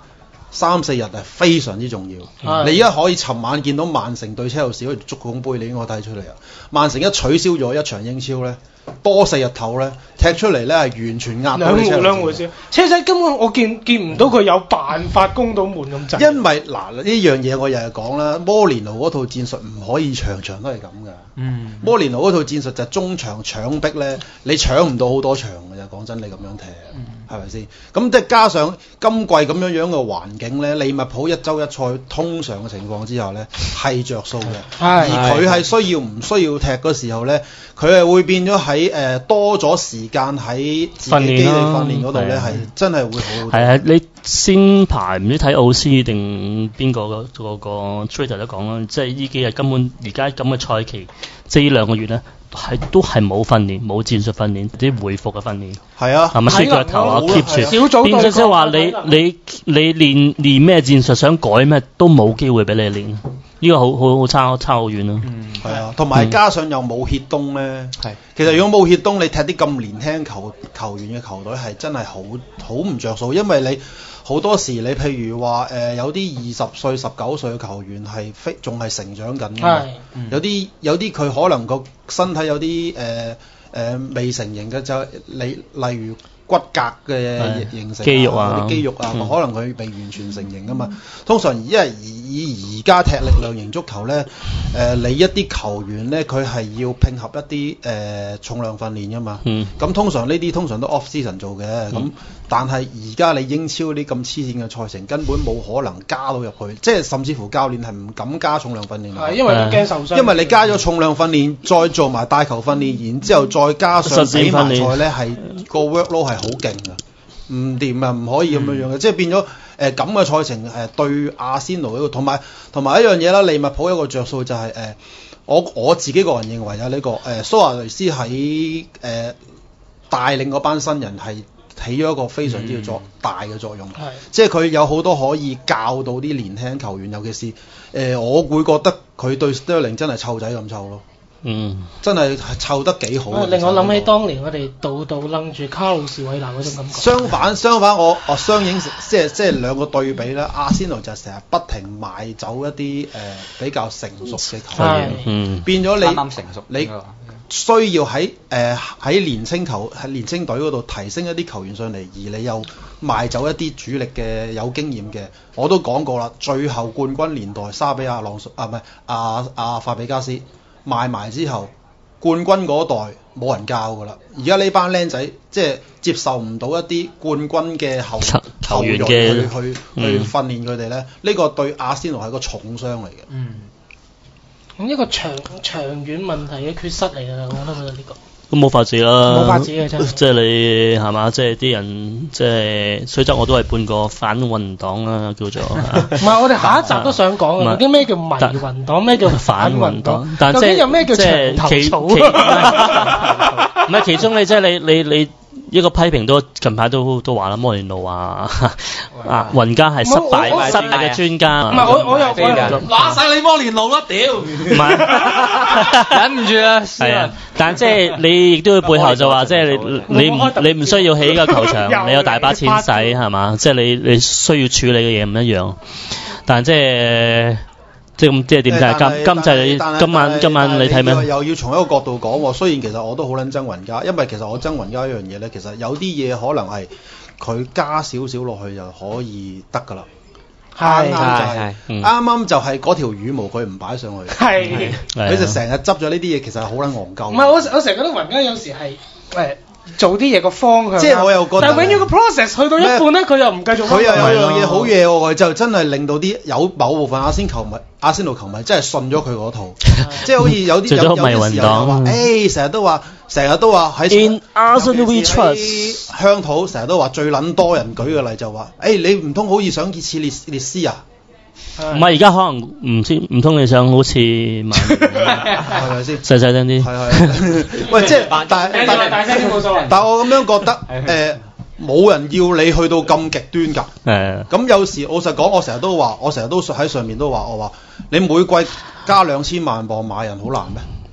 三四日係非常之重要。嗯、你而家可以尋晚見到曼城對車路士嗰條足總杯，你應該睇出嚟啊！曼城一取消咗一場英超咧，多四日頭咧踢出嚟咧係完全壓到車路士。兩回事。 車仔根本我見見唔到佢有辦法攻到門咁滯。 因為嗱呢樣嘢我日日講啦，摩連奴嗰套戰術唔可以場場都係咁㗎。嗯。摩連奴嗰套戰術就係中場搶逼咧，你搶唔到好多場㗎咋，講真你咁樣踢。嗯係咪先？咁即係加上今季咁樣樣嘅環境咧，利物浦一周一賽通常嘅情況之下咧係着數嘅，而佢係需要唔需要踢嗰時候咧，佢係會變咗喺誒多咗時間喺自己基地訓練嗰度咧，係真係會好好。 係啊，你先排唔知睇奧斯定邊個個個個 Twitter 都講啦，即係呢幾日根本而家咁嘅賽期，即係呢兩個月咧。係都係冇訓練，冇戰術訓練，啲回復嘅訓練。 係啊， 係咪輸腳頭啊 keep 住？變咗即係話你你你練練咩戰術，想改咩都冇機會俾你練。呢個好好好差差好遠咯。 嗯，係啊，同埋加上又冇歇冬咧。係，其實如果冇歇冬，你踢啲咁年輕球球員嘅球隊係真係好好唔着數，因為你。好多時你譬如話誒、呃、有啲二十歲十九歲嘅球員係非仲係成長緊嘅，嗯、有啲有啲佢可能個身體有啲誒誒未成型嘅，就例例如骨骼嘅形成肌肉啊， 啲肌肉啊，嗯、可能佢未完全成型㗎嘛。通常因為以而家踢力量型足球咧，誒、呃、你一啲球員咧佢係要拼合一啲誒、呃、重量訓練㗎嘛。咁、嗯、通常呢啲通常都 off season 做嘅，咁、嗯、但係而家你英超啲咁黐線嘅賽程根本冇可能加到入去，即係甚至乎教練係唔敢加重量訓練。 係因為佢驚受傷。因為你加咗重量訓練，再做埋帶球訓練，然之後再加上比埋賽咧，係個 workload 係好勁㗎，唔掂啊，唔可以咁樣樣嘅，嗯、即係變咗誒咁嘅賽程誒、呃、對阿仙奴一個，同埋同埋一樣嘢啦，利物浦一個着數就係、是、誒、呃、我我自己個人認為啊，呢、這個誒、呃、蘇亞雷斯喺誒、呃、帶領嗰班新人係起咗一個非常之作、嗯、大嘅作用，係即係佢有好多可以教到啲年輕球員，尤其是誒、呃、我會覺得佢對 Sterling 真係湊仔咁湊咯。嗯，真係湊得幾好。 令我諗起當年我哋度度楞住卡路士韋拿嗰種感覺。 相反，相反我我相應即係即係兩個對比咧，阿仙奴就成日不停賣走一啲誒、呃、比較成熟嘅球員，嗯、變咗你啱啱成熟，你需要喺誒喺年青球喺年青隊嗰度提升一啲球員上嚟，而你又賣走一啲主力嘅有經驗嘅，我都講過啦。最後冠軍年代沙比亞朗索啊，唔係阿阿法比加斯。賣埋之後，冠軍嗰代冇人教㗎啦。而家呢班僆仔即係接受唔到一啲冠軍嘅後球員嘅去去、嗯、去訓練佢哋咧，呢、呢個對阿仙奴係個重傷嚟嘅。嗯， 咁一個長長遠問題嘅缺失嚟㗎啦，我覺得佢呢個。 咁冇法子啦， 冇法子嘅真係。 即係你係嘛？即係啲人即係，雖則我都係半個反雲黨啦，叫做。 唔係，我哋下一集都想講嘅，究竟咩叫迷雲黨，咩叫反雲黨？但究竟有咩叫長頭草？ 唔係其中你即係你你你。一個批評都近排都都話啦，摩連奴啊啊雲加係失敗失敗嘅專家。 唔係我我又我又拿晒你摩連奴啦屌！ 唔係忍唔住啊！係啊，但即係你亦都要背後就話，即係你你唔你唔需要起個球場，你有大把錢使係嘛？即係你你需要處理嘅嘢唔一樣，但即係。即係咁，即係點睇？今今就你今晚今晚你睇咩？ 又要從一個角度講喎。雖然其實我都好撚憎雲加，因為其實我憎雲加一樣嘢咧，其實有啲嘢可能係佢加少少落去就可以得㗎啦。啱啱就係啱啱就係嗰條羽毛佢唔擺上去，係佢就成日執咗呢啲嘢，其實係好撚戇鳩。 唔係我我成日覺得雲加有時係誒。做啲嘢個方向， 即係我又覺得， 但係永遠個 process 去到一半咧，佢又唔繼續。 佢又有樣嘢好嘢喎，就真係令到啲有某部分阿仙球迷、阿仙奴球迷真係信咗佢嗰套，即係好似有啲有有啲時候話，誒成日都話，成日都話喺 In Arsenal we trust 鄉土，成日都話最撚多人舉嘅例就話，誒你唔通好似想似列列斯啊？ 唔係而家可能唔知唔通你想好似曼聯係咪先細細聲啲？ 係係。喂，即係但係但係大聲啲冇所謂。但係我咁樣覺得誒，冇人要你去到咁極端㗎。係。咁有時老實講，我成日都話，我成日都喺上面都話，我話你每季加兩千萬磅買人好難咩？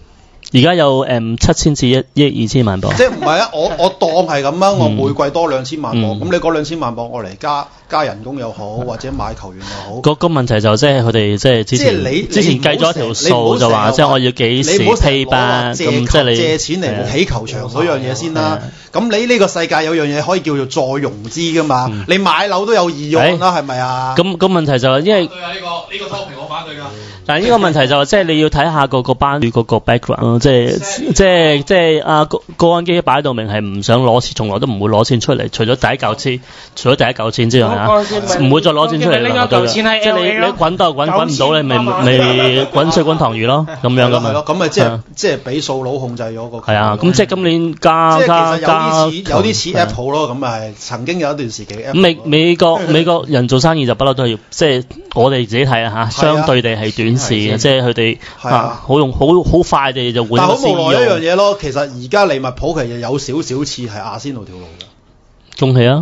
而家有誒七千至一億二千萬磅。 即係唔係啊？我我當係咁啊！我每季多兩千萬磅，咁、嗯、你嗰兩千萬磅我嚟加加人工又好，或者買球員又好。 個個問題就即係佢哋即係之前你之前計咗條數就話，即係我要幾時 pay back 咁，即係你借錢嚟起球場嗰樣嘢先啦。咁你呢個世界有樣嘢可以叫做再融資噶嘛？嗯、你買樓都有意用啦，係咪啊？ 咁個問題就係因為呢、呢個呢、呢個 topic 我反對㗎。 但係呢個問題就係即係你要睇下個個班主嗰個 background 咯，即係即係即係阿高高安基擺到明係唔想攞錢，從來都唔會攞錢出嚟，除咗第一嚿錢，除咗第一嚿錢之外啊，唔會再攞錢出嚟啦。即係你你滾都係滾，滾唔到你咪咪滾水滾糖魚咯，咁樣噶嘛。 係咯，咁咪即係即係俾數佬控制咗個。 係啊，咁即係今年加加加有啲似 Apple 咯，咁咪係曾經有一段時期。 美美國美國人做生意就不嬲都係要，即係我哋自己睇啊嚇，相對地係短視嘅，即係佢哋啊好用好好快地就換。但係好無奈一樣嘢咯，其實而家利物浦其實有少少似係阿仙奴條路嘅。 恭喜啊！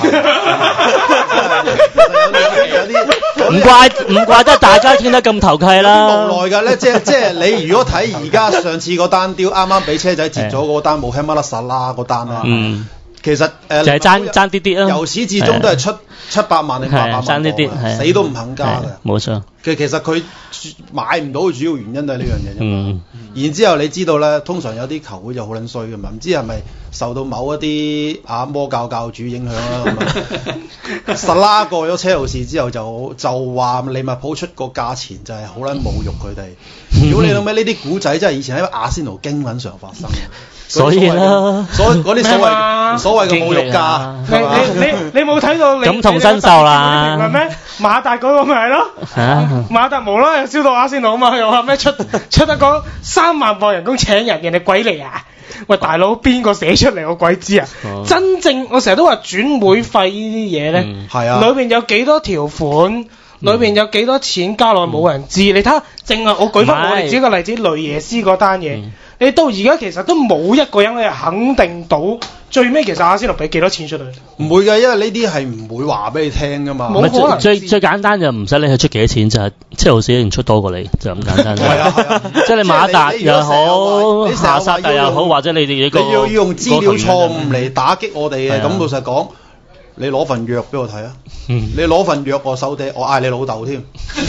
唔怪唔怪得大家傾得咁投契啦。 無奈㗎咧，即係即係你如果睇而家上次嗰單雕，啱啱俾車仔截咗嗰單冇輕乜甩實啦嗰單咧。嗯。其實誒、呃、 就係爭爭啲啲咯， 由始至終都係出七百萬定八百萬，爭啲啲，死都唔肯加嘅。 冇錯。 其其實佢買唔到嘅主要原因都係呢樣嘢啫。嗯。然之後你知道咧，通常有啲球會就好撚衰嘅嘛，唔知係咪受到某一啲啊魔教教主影響啦咁啊。實拉過咗車路士之後就就話利物浦出個價錢就係好撚侮辱佢哋。如果你諗咩呢啲古仔真係以前喺阿仙奴經文上發生嘅。 所以啦， 所嗰啲所謂所謂嘅侮辱價， 你你你你冇睇到感同身受啦？ 評論咩？馬達嗰個咪係咯，馬達無啦又燒到阿仙奴啊嘛，又話咩出出得嗰三萬磅人工請人，人哋鬼嚟啊！喂，大佬邊個寫出嚟我鬼知啊！哦、真正我成日都話轉會費呢啲嘢咧，係、嗯、啊，裏邊有幾多條款？裏邊有幾多錢加落冇人知，嗯、你睇下，淨係我舉翻我哋自己個例子，雷耶斯嗰單嘢，嗯、你到而家其實都冇一個人係肯定到最尾其實阿仙奴俾幾多錢出去。 唔會嘅，因為呢啲係唔會話俾你聽噶嘛。 冇可能最最最簡單就唔使你去出幾多錢，就係車路士一定出多過你，就咁簡單。係啊係啊，即係你馬達又好，夏薩特又好，或者你哋呢個你要要用資料錯誤嚟打擊我哋嘅，咁老實講。你攞份藥俾我睇啊！嗯、你攞份藥我手底，我嗌你老豆添。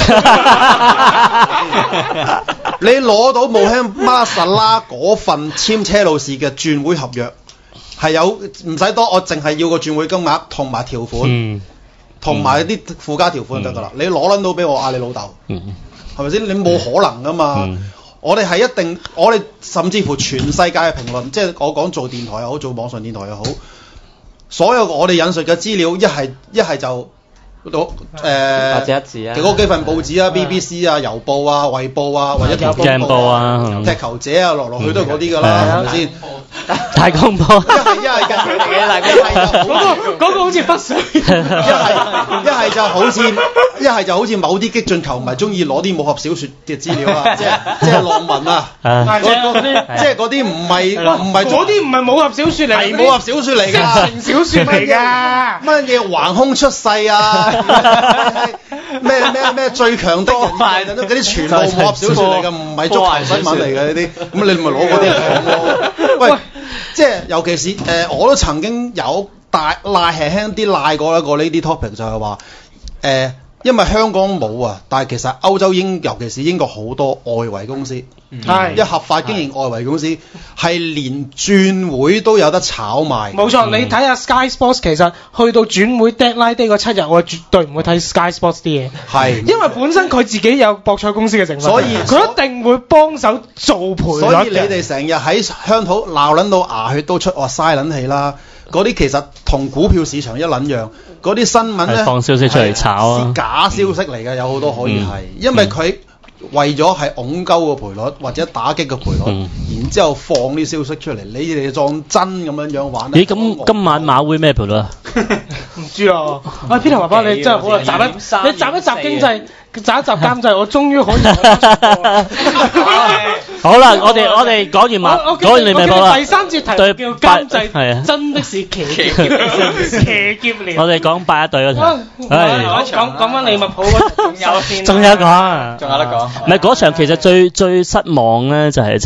你攞到慕輕馬薩拉嗰份簽車路士嘅轉會合約，係有唔使多，我淨係要個轉會金額同埋條款，同埋啲附加條款就得㗎啦。嗯、你攞撚到俾我嗌你老豆，係咪先？你冇可能㗎嘛！嗯、我哋係一定，我哋甚至乎全世界嘅評論，即係我講做電台又好，做網上電台又好。所有我哋引述嘅資料，一係一係就攞誒， 或者一字啊， 嗰幾份報紙啊 ，B B C 啊，郵報啊，衛報啊，或者鏡報啊， 踢球者啊，落落去都係嗰啲㗎啦，係咪先？ 大公報， 一係一係嘅，嗰個嗰個好似不水， 一係一係就好似一係就好似某啲激進球迷中意攞啲武俠小説嘅資料啊，即係即係浪文啊，嗰啲即係嗰啲唔係唔係嗰啲唔係武俠小説嚟， 係武俠小説嚟㗎， 情小説嚟㗎， 乜嘢橫空出世啊，咩咩咩最強的人嗰啲全部武俠小説嚟㗎，唔係足球新聞嚟嘅呢啲，咁你咪攞嗰啲嚟講咯，喂。即係尤其是誒、呃，我都曾經有大賴輕輕啲賴過一個呢啲 topic，就係話誒，因為香港冇啊，但係其實歐洲英，尤其是英國好多外圍公司，係、嗯、一合法經營外圍公司，係是連轉會都有得炒賣。 冇錯，嗯、你睇下 Sky Sports， 其實去到轉會 deadline day 嗰七日，我絕對唔會睇 Sky Sports 啲嘢，係是因為本身佢自己有博彩公司嘅成分，所以佢一定會幫手做賠率。 所以你哋成日喺鄉土鬧撚到牙血都出，話嘥撚氣啦。嗰啲其實同股票市場一撚樣，嗰啲新聞咧放消息出嚟炒啊， 假消息嚟嘅，有好多可以係，嗯、因為佢為咗係戇鳩個賠率或者打擊個賠率，嗯、然之後放啲消息出嚟，你哋當真咁樣樣玩。 咦？咁今晚馬會咩賠率啊？ 唔知啊！啊 Peter 爸爸你真係好啊！集一你集一集經濟。集一集監製，我終於可以好啦，我哋我哋講完馬，講完你咪報啦。 第三節題叫監製，係啊，真的是騎騎騎劫了。 我哋講八一隊嗰場， 係講講翻利物浦嗰場，仲有仲有講， 仲有得講。 唔係嗰場其實最最失望咧，就係即係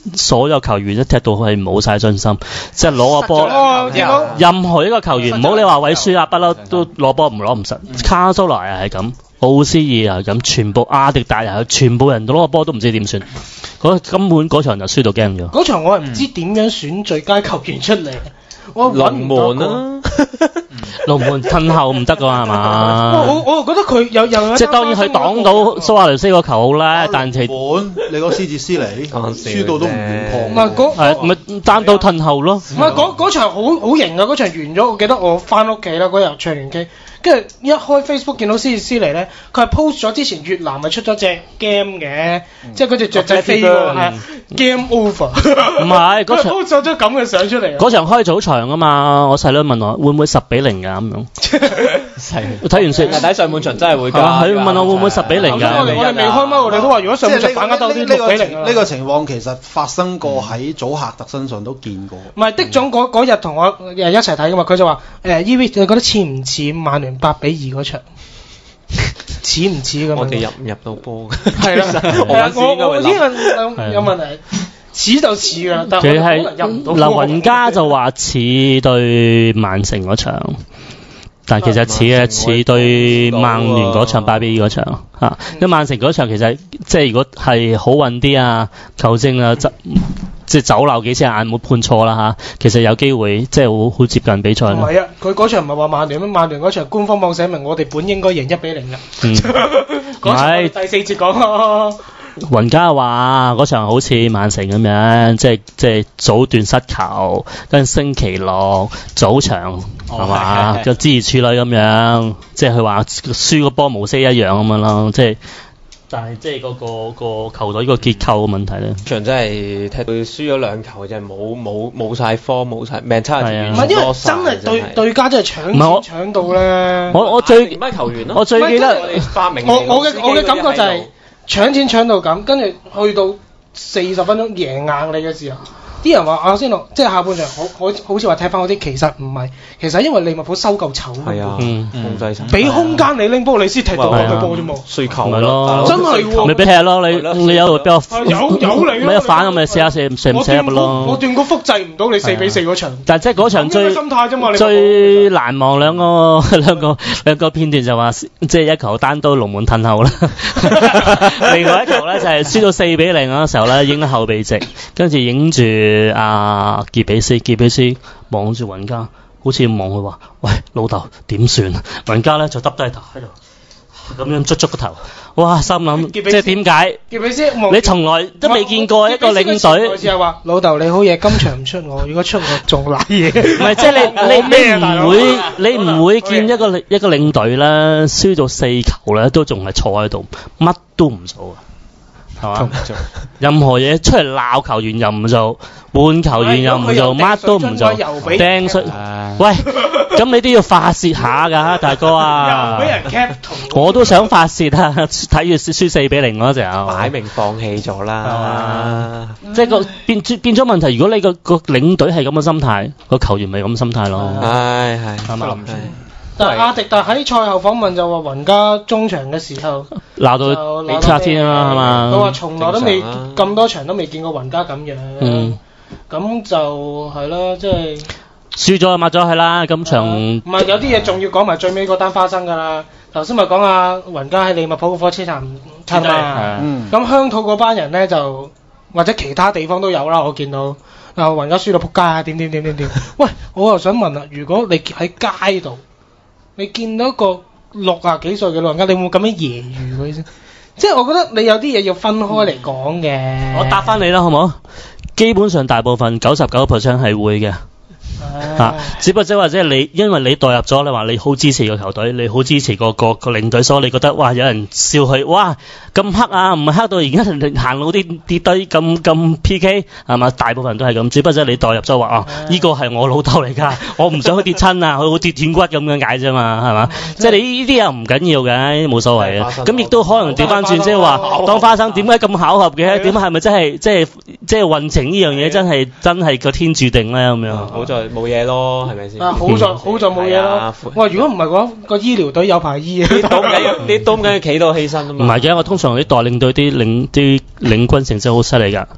所有球員都踢到係冇晒信心，即係攞個波，任何一個球員，唔好你話韋舒亞不嬲都攞波唔攞唔實，卡蘇萊又係咁，奧斯爾又係咁，全部阿迪達又係，全部人都攞個波都唔知點算，嗰根本嗰場就輸到驚咗。 嗰場我係唔知點樣選最佳球員出嚟。我揾唔到啊！ 龍門褪後唔得噶嘛，係嘛？ 我我我覺得佢有有即係當然佢擋到蘇亞雷斯個球好啦，但係本你個獅子斯尼輸到都唔願破。 唔係嗰係咪單刀褪後咯？ 唔係嗰嗰場好好型啊！嗰場完咗，我記得我翻屋企啦，嗰日唱完 K。跟住一開 Facebook 見到獅子斯尼咧，佢係 post 咗之前越南咪出咗隻 game 嘅，即係嗰隻雀仔飛喎，係 game over。唔係嗰場 post 咗張咁嘅相出嚟。 嗰場開早場啊嘛，我細佬問我會唔會十比零㗎咁樣。係。睇完先。 睇上半場真係會㗎。 佢問我會唔會十比零㗎？ 我哋我哋未開麥，我哋都話如果上半場把握到啲六比零。 呢個情況其實發生過喺祖克特身上都見過。 唔係，的總嗰嗰日同我誒一齊睇㗎嘛，佢就話誒 E V 你覺得似唔似曼聯八比二嗰場？似唔似咁？ 我哋入唔入到波？ 係啦，我我呢個有問題，似就似㗎啦，但係可能入唔到波。 嗱，雲加就話似對曼城嗰場，但係其實似嘅似對曼聯嗰場八比二嗰場嚇，因為曼城嗰場其實即係如果係好運啲啊，球證啊執。即係走漏幾次眼冇判錯啦嚇，其實有機會即係好好接近比賽。唔係啊，佢嗰場唔係話曼聯咩？曼聯嗰場官方網寫明我哋本應該贏一比零嘅。 嗯， 嗰場第四節講咯。 雲加話嗰場好似曼城咁樣，即係即係早段失球，跟星期六早場係嘛，就諸如此類咁樣，即係佢話輸個波無色一樣咁樣咯，即係。但係即係嗰個個球隊個結構嘅問題咧， 場真係踢到輸咗兩球，就係冇冇冇曬科冇曬命差係唔係因為真係對對家真係搶搶到咧。 我我最唔係球員咯， 我最記得我我嘅我嘅感覺就係搶錢搶到咁，跟住去到四十分鐘贏硬你嘅時候。啲人話阿仙奴即係下半場好好好似話踢翻嗰啲，其實唔係，其實因為利物浦收夠醜， 係啊，控制晒， 俾空間你拎波，你先踢到佢波啫嘛， 需求咪咯， 真係喎， 咪俾踢咯，你你有俾我有有嚟咪一反咁咪試下射射唔射入咯， 我斷估複製唔到你四比四嗰場， 但係即係嗰場最心態啫嘛， 最難忘兩個兩個兩個片段就話即係一球單刀龍門褪後啦，另外一球咧就係輸到四比零嗰時候咧影後備席，跟住影住阿。啊！傑比斯，傑比斯望住雲加，好似望佢話：喂，老豆點算啊？雲加咧就耷低頭喺度，咁樣捽捽個頭。哇！心諗即係點解？傑比斯，你從來都未見過一個領隊。 好似係話：老豆你好嘢，今場唔出我，如果出我仲賴嘢。 唔係，即係你你你唔會你唔會見一個一個領隊咧，輸到四球咧，都仲係坐喺度，乜都唔做啊！係嘛？任何嘢出嚟鬧球員又唔做，換球員又唔做，乜都唔做，掟出。喂，咁你都要發泄下㗎，大哥啊！ 又俾人 cap 我都想發泄啊！睇住輸四比零嗰陣時候， 擺明放棄咗啦。 即係個變變咗問題。如果你個個領隊係咁嘅心態，個球員咪咁嘅心態咯。 係係係嘛？ 但係阿迪達喺賽後訪問就話雲加中場嘅時候鬧到你拆天啊嘛， 佢話從來都未咁多場都未見過雲加咁樣，咁、嗯、就係啦，即係輸咗就抹咗係啦，今場唔係有啲嘢仲要講埋最尾嗰單花生㗎啦。頭先咪講阿雲加喺利物浦嘅火車站親嘛，咁鄉土嗰班人咧就或者其他地方都有啦，我見到啊雲加輸到撲街啊點點點點點，喂我又想問啦，如果你喺街度。你見到一個六啊幾歲嘅老人家，你會唔會咁樣揶揄佢先？即係我覺得你有啲嘢要分開嚟講嘅。我答翻你啦，好唔好？基本上大部分九十九 percent 係會嘅。啊！只不過即係或者你，因為你代入咗，你話你好支持個球隊，你好支持個個個領隊，所以你覺得哇，有人笑佢，哇咁黑啊，唔係黑到而家行路啲跌低咁咁 P K 係嘛？大部分都係咁，只不過即係你代入咗話哦，呢個係我老豆嚟㗎，我唔想佢跌親啊，佢會跌斷骨咁樣解啫嘛，係嘛？即係你呢啲又唔緊要嘅，冇所謂嘅。咁亦都可能調翻轉，即係話當花生點解咁巧合嘅？點解係咪真係即係即係運程呢樣嘢真係真係個天注定咧咁樣？ 好在冇嘢咯，係咪先？ 啊，好在好在冇嘢咯。哇！如果唔係嘅話，個醫療隊有排醫啊！ 你都唔緊要，你都唔緊要企到起身啊嘛。 唔係嘅，我通常啲代領隊啲領啲領軍成績好犀利㗎。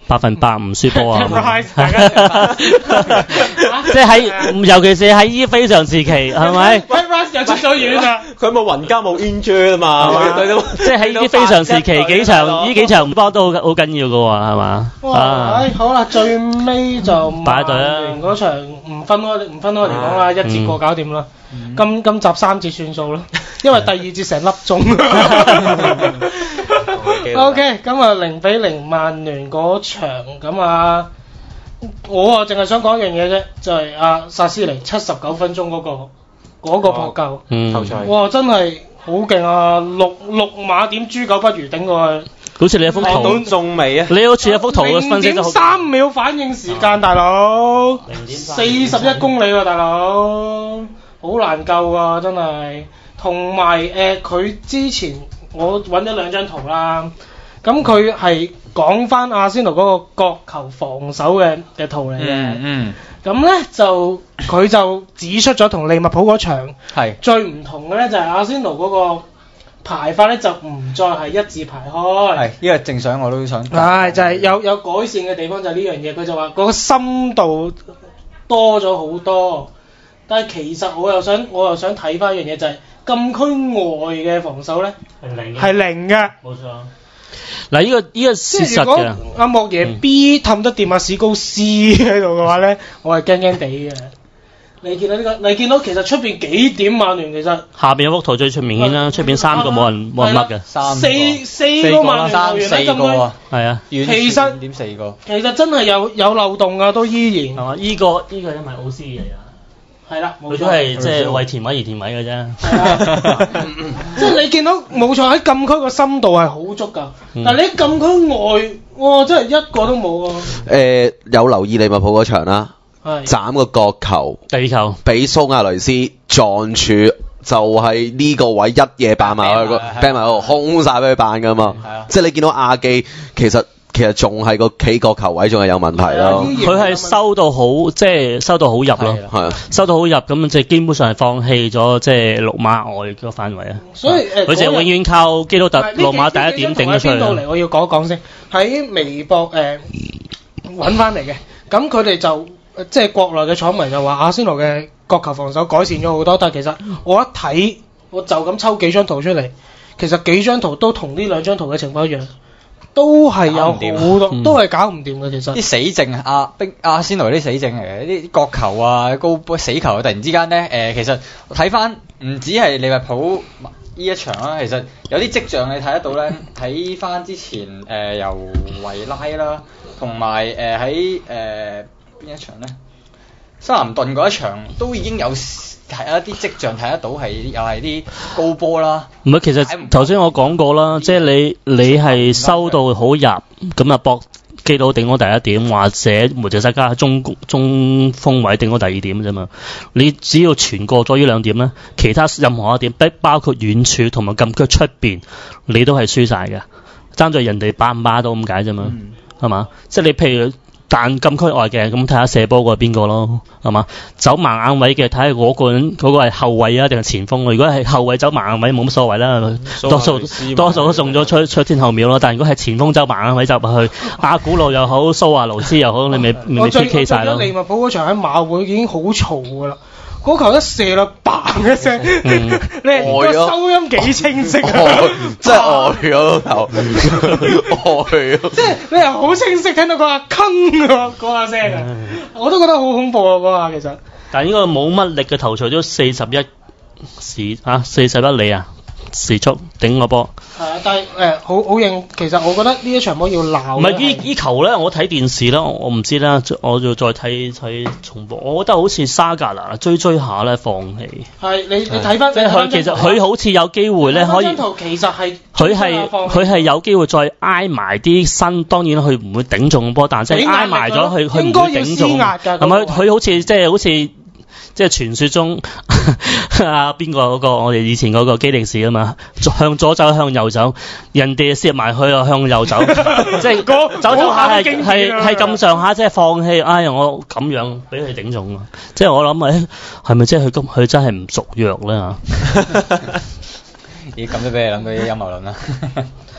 百分百唔輸波啊！ 大家即係喺，尤其是喺依非常時期，係咪 ？Rice 又出咗院啦， 佢冇雲加冇 injury 啊嘛， 即係喺依非常時期幾場，依幾場波都好好緊要㗎喎，係嘛？ 哇！好啦，最尾就擺隊啦， 嗰場唔分開唔分開嚟講啦，一節過搞掂啦。今今集三節算數啦，因為第二節成粒鐘。O K， 咁啊零比零曼聯嗰場，咁啊我啊淨係想講一樣嘢啫，就係阿薩斯尼七十九分鐘嗰個嗰個撲救， 嗯， 哇真係好勁啊！六六碼點豬狗不如頂過去。 好似你一幅圖仲未啊？ 你好似一幅圖嘅分析都好。零點三秒反應時間，大佬。四十一公里喎，大佬。好難救啊，真係。同埋誒，佢、呃、之前我揾咗兩張圖啦，咁佢係講翻阿仙奴嗰個角球防守嘅嘅圖嚟嘅。嗯嗯。咁咧就佢就指出咗同利物浦嗰場係最唔同嘅咧，就係阿仙奴嗰個排法咧就唔再係一字排開。 係，呢個正想我都想。 係就係、是、有有改善嘅地方就係呢樣嘢，佢就話個深度多咗好多。但係其實我又想我又想睇翻一樣嘢，就係禁區外嘅防守咧係零嘅，係零嘅， 冇錯。嗱，呢個呢個事實嘅。即係如果阿莫爺 B 氹得掂阿史高斯喺度嘅話咧，我係驚驚地嘅。你見到呢個？你見到其實出邊幾點曼聯其實下邊有幅圖最出明顯啦，出邊三個冇人冇人乜嘅， 四四個曼聯球員喺禁區， 係啊， 其實點四個？ 其實真係有有漏洞啊，都依然係嘛？依個依個因為奧斯嚟啊。 係啦， 佢都係即係為填位而填位嘅啫。 即係你見到冇錯喺禁區個深度係好足㗎，嗯、但係你喺禁區外，哇！真係一個都冇啊。 誒、呃，有留意利物浦嗰場啦，斬個角球， 地球俾蘇亞雷斯撞柱，就係呢個位一嘢扮埋去個，掟埋個空曬俾佢扮㗎嘛。即係你見到亞記其實。其實仲係個企角球位仲係有問題咯， 佢係收到好即係收到好入咯，係收到好入咁即係基本上係放棄咗即係六碼外個範圍啊。 所以誒， 佢就永遠靠基督特六碼第一點頂咗出嚟。 嚟我要講一講先，喺微博誒揾翻嚟嘅，咁佢哋就即係國內嘅廠民就話阿仙奴嘅角球防守改善咗好多，但係其實我一睇我就咁抽幾張圖出嚟，其實幾張圖都同呢兩張圖嘅情況一樣。都係有好多，都係搞唔掂嘅。其實啲死症啊，冰阿仙奴啲死症嚟嘅，啲角球啊、高波死球啊，突然之間咧，誒、呃，其實睇翻唔止係利物浦呢一場啦，其實有啲跡象你睇得到咧，睇翻之前誒、呃、由維拉啦，同埋誒喺誒邊一場咧，修咸頓嗰一場都已經有。係一啲跡象睇得到係又係啲高波啦。 唔係，其實頭先我講過啦，即係你你係收到好入，咁啊博基佬頂咗第一點，或者梅迪沙加中中鋒位頂咗第二點啫嘛。你只要傳過咗呢兩點咧，其他任何一點，包括遠處同埋禁區出邊，你都係輸晒嘅。爭在人哋把唔把到咁解啫嘛，係嘛、嗯？即係你譬如。但禁區外嘅，咁睇下射波個係邊個咯，係嘛？走盲眼位嘅，睇下嗰個人嗰、嗰個係後衞啊定係前鋒。如果係後衞走盲眼位冇乜所謂啦，多數多數都送咗出出天后廟咯。但係如果係前鋒走盲眼位就入去，阿古路又好，蘇亞盧斯又好，你咪咪 P K 曬咯。 我最利物浦嗰場喺馬會已經好嘈㗎啦。嗰球一射啦，嘭一聲，嗯、你個收音幾清晰啊！ 真係呆咗球，呆咗。 即係你又好清晰聽到嗰下鏗嗰嗰下聲啊！我都覺得好恐怖啊嗰下其實。 但係呢個冇乜力嘅頭槌都四十一時啊，四十一里啊！時速頂個波， 係啊，但係誒好好認，其實我覺得呢一場波要鬧。 唔係依依球咧，我睇電視啦，我唔知啦，我就再睇睇重播。我覺得好似沙格拿追追下咧放棄。 係你你睇翻， 即係佢其實佢好似有機會咧可以。 張圖其實係佢係佢係有機會再挨埋啲身，當然佢唔會頂中個波，但係即係挨埋咗佢佢唔會頂中。係咪佢好似即係好似？即係傳說中啊邊個嗰個我哋以前嗰個基力士啊嘛，向左走向右走，人哋攝埋去又向右走，即係走走下係係係咁上下，即係放棄。哎呀，我咁樣俾佢頂中啊！即係我諗誒，係咪即係佢今佢真係唔續約咧嚇？ 咦咁都俾你諗到啲陰謀論啦〜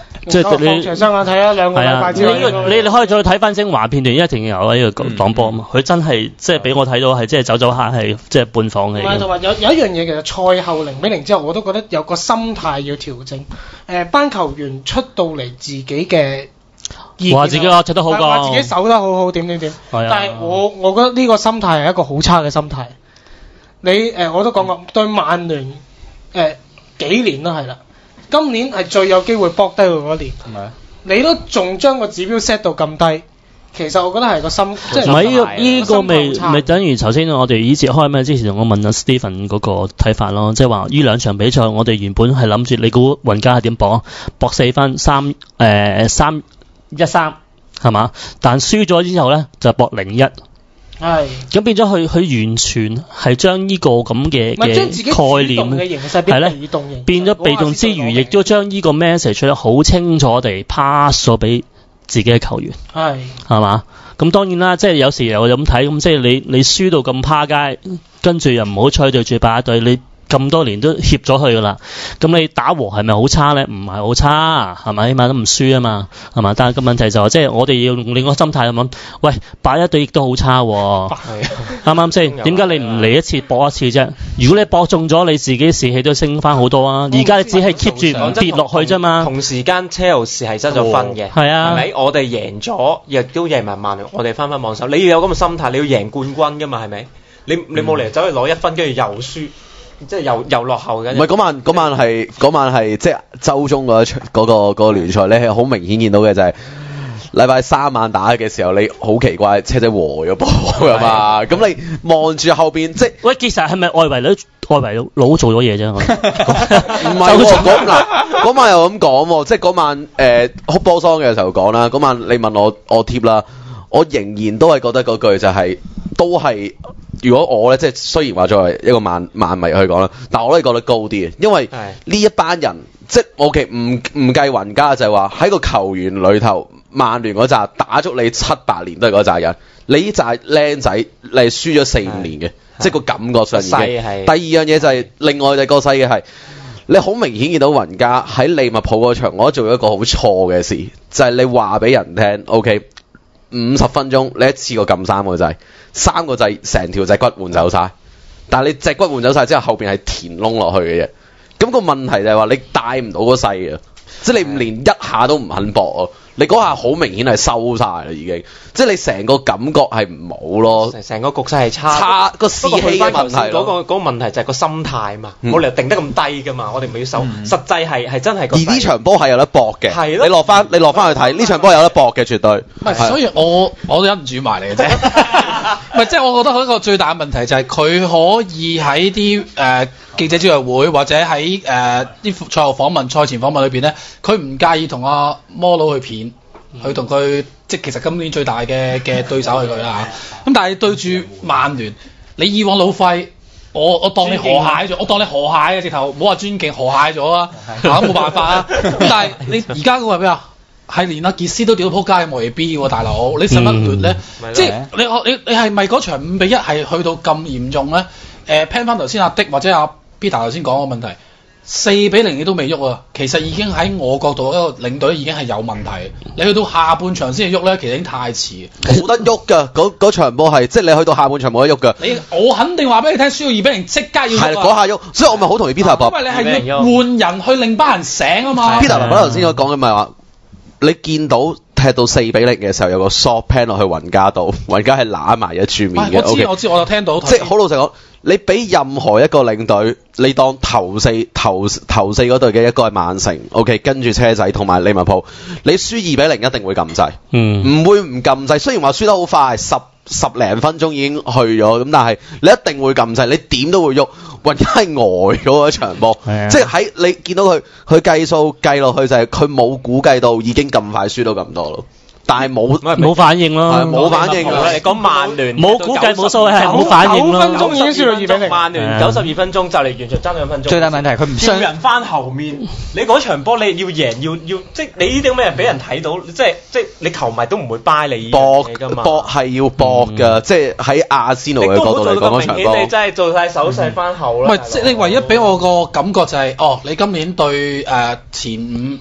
即係你長雙眼睇啊，兩個禮拜之後。 你你可以再睇翻精華片段，一定有喺呢個擋波啊嘛。佢真係即係俾我睇到係即係走走下係即係半放棄。 唔係同埋有有一樣嘢，其實賽後零比零之後，我都覺得有個心態要調整。誒，班球員出到嚟自己嘅。 話自己話踢得好㗎， 話自己守得好好點點點。但係我我覺得呢個心態係一個好差嘅心態。你誒、呃、我都講過對曼聯誒、呃、幾年都係啦，今年係最有機會搏低佢嗰年。係咪？你都仲將個指標 set 到咁低，其實我覺得係個心即係唔係呢個呢個未未等於頭先我哋呢節開咩之前，我問阿 Stephen 嗰個睇法咯，即係話呢兩場比賽我哋原本係諗住你估雲加係點搏？搏四分三誒三。一三係嘛？但輸咗之後咧就搏零一，係咁變咗佢佢完全係將呢個咁嘅嘅概念係咧變咗被動之餘，亦都將呢個 message 咧好清楚地 pass 咗俾自己嘅球員，係係嘛？咁當然啦，即係有時我咁睇，咁即係你你輸到咁趴街，跟住又唔好吹對住八隊你。咁多年都協咗佢噶啦，咁你打和係咪好差咧？唔係好差，係咪？起碼都唔輸啊嘛，係嘛？但係個問題就係、是，即係我哋要用另一個心態咁諗，喂，八一隊亦都好差喎、哦，啱啱先？點解你唔嚟一次搏一次啫？如果你搏中咗，你自己士氣都升翻好多啊！而家你只係 keep 住唔跌落去啫嘛。 同時間車路士係失咗分嘅，係、哦、啊，係咪？我哋贏咗，亦都贏埋曼聯，我哋翻翻望手。你要有咁嘅心態，你要贏冠軍噶嘛？係咪？你你冇嚟走去攞一分，跟住又輸。即係又又落後嘅。 唔係嗰晚嗰晚係嗰晚係即係週中嗰一場嗰個嗰個聯賽咧，係好明顯見到嘅就係禮拜三晚打嘅時候，你好奇怪車仔和咗波㗎嘛？咁你望住後邊即係喂，其實係咪外圍佬外圍佬做咗嘢啫？唔係嗰嗱嗰晚又咁講喎，即係嗰晚誒哭波桑嘅時候講啦。嗰晚你問我我貼啦，我仍然都係覺得嗰句就係、是、都係。如果我咧，即係雖然話作為一個曼曼迷去講啦，但我都係覺得高啲嘅，因為呢一班人即係我其實唔唔計雲加，就係話喺個球員裏頭，曼聯嗰扎打足你七八年都係嗰扎人，你呢扎僆仔你係輸咗四五年嘅，即係個感覺上已經。第二樣嘢就係、是、另外就個細嘅係，你好明顯見到雲加喺利物浦嗰場，我做咗一個好錯嘅事，就係、是、你話俾人聽 ，OK， 五十分鐘你一次過撳三個掣。三個掣成條脊骨換走晒，但係你脊骨換走晒之後，後邊係填窿落去嘅啫。咁個問題就係話你帶唔到個勢嘅，即係你唔連一下都唔肯搏啊！你嗰下好明顯係收晒啦，已經，即係你成個感覺係唔好咯。 成個局勢係差， 差個士氣嘅問題。 嗰、嗰個嗰、嗰個問題就係個心態嘛，冇理由定得咁低噶嘛，我哋咪要收。嗯、實際係係真係。 而呢場波係有得搏嘅， 係你落翻你落翻去睇呢場波有得搏嘅，絕對。 唔係，所以我我忍唔住埋嚟嘅啫。唔係，即係我覺得佢一個最大嘅問題就係佢可以喺啲誒記者招待會或者喺誒啲賽後訪問、賽前訪問裏邊咧，佢唔介意同阿摩佬去片，去同佢即係其實今年最大嘅嘅對手係佢啦嚇。咁但係對住曼聯，你以往老費，我我當你河蟹咗，我當你河蟹嘅直頭，唔好話尊敬河蟹咗啊，嚇冇辦法啊。咁但係你而家嗰個係咩啊？係連阿傑斯都屌到撲街冇 A B 喎，大佬，你使乜亂咧？嗯、即係你你你係咪嗰場五比一係去到咁嚴重咧？誒、呃，聽翻頭先阿迪或者阿 Peter 頭先講個問題，四比零你都未喐啊！其實已經喺我角度一個領隊已經係有問題。你去到下半場先至喐咧，其實已經太遲。 冇得喐㗎，嗰嗰場波係即係你去到下半場冇得喐㗎。 你我肯定話俾你聽，輸到二比零即刻要喐。係嗰下喐，所以我咪好同意 Peter 講、 啊。因為你係要換人去令班人醒啊嘛。 Peter 爸爸頭先我講嘅咪話。你見到踢到四比零嘅時候，有個 short pan 落去雲加度，雲加係揦埋一柱面嘅。 我知、okay? 我知，我就聽到。 即係好老實講，你俾任何一個領隊，你當頭四頭頭四嗰隊嘅一個係曼城 ，OK， 跟住車仔同埋利物浦，你輸二比零一定會撳掣，嗯，唔會唔撳掣。雖然話輸得好快，十十零分鐘已經去咗，咁但係你一定會撳掣，你點都會喐。雲加係呆咗嗰場波，即係喺你見到佢，佢計數計落去就係佢冇估計到已經咁快輸到咁多咯。但係冇冇反應咯， 冇反應㗎。 你講曼聯冇估計冇數係冇反應咯。 九分鐘已經輸到二比零。 曼聯九十二分鐘就嚟完全爭兩分鐘。 最大問題係佢唔叫人翻後面。你嗰場波你要贏要要，即係你呢啲咁嘅人俾人睇到，即係即係你球迷都唔會 buy 你搏㗎嘛。搏係要搏㗎，即係喺阿仙奴嘅角度嚟講嗰場波。 你真係做晒手勢翻後啦。 唔係，即係你唯一俾我個感覺就係，哦，你今年對誒前五。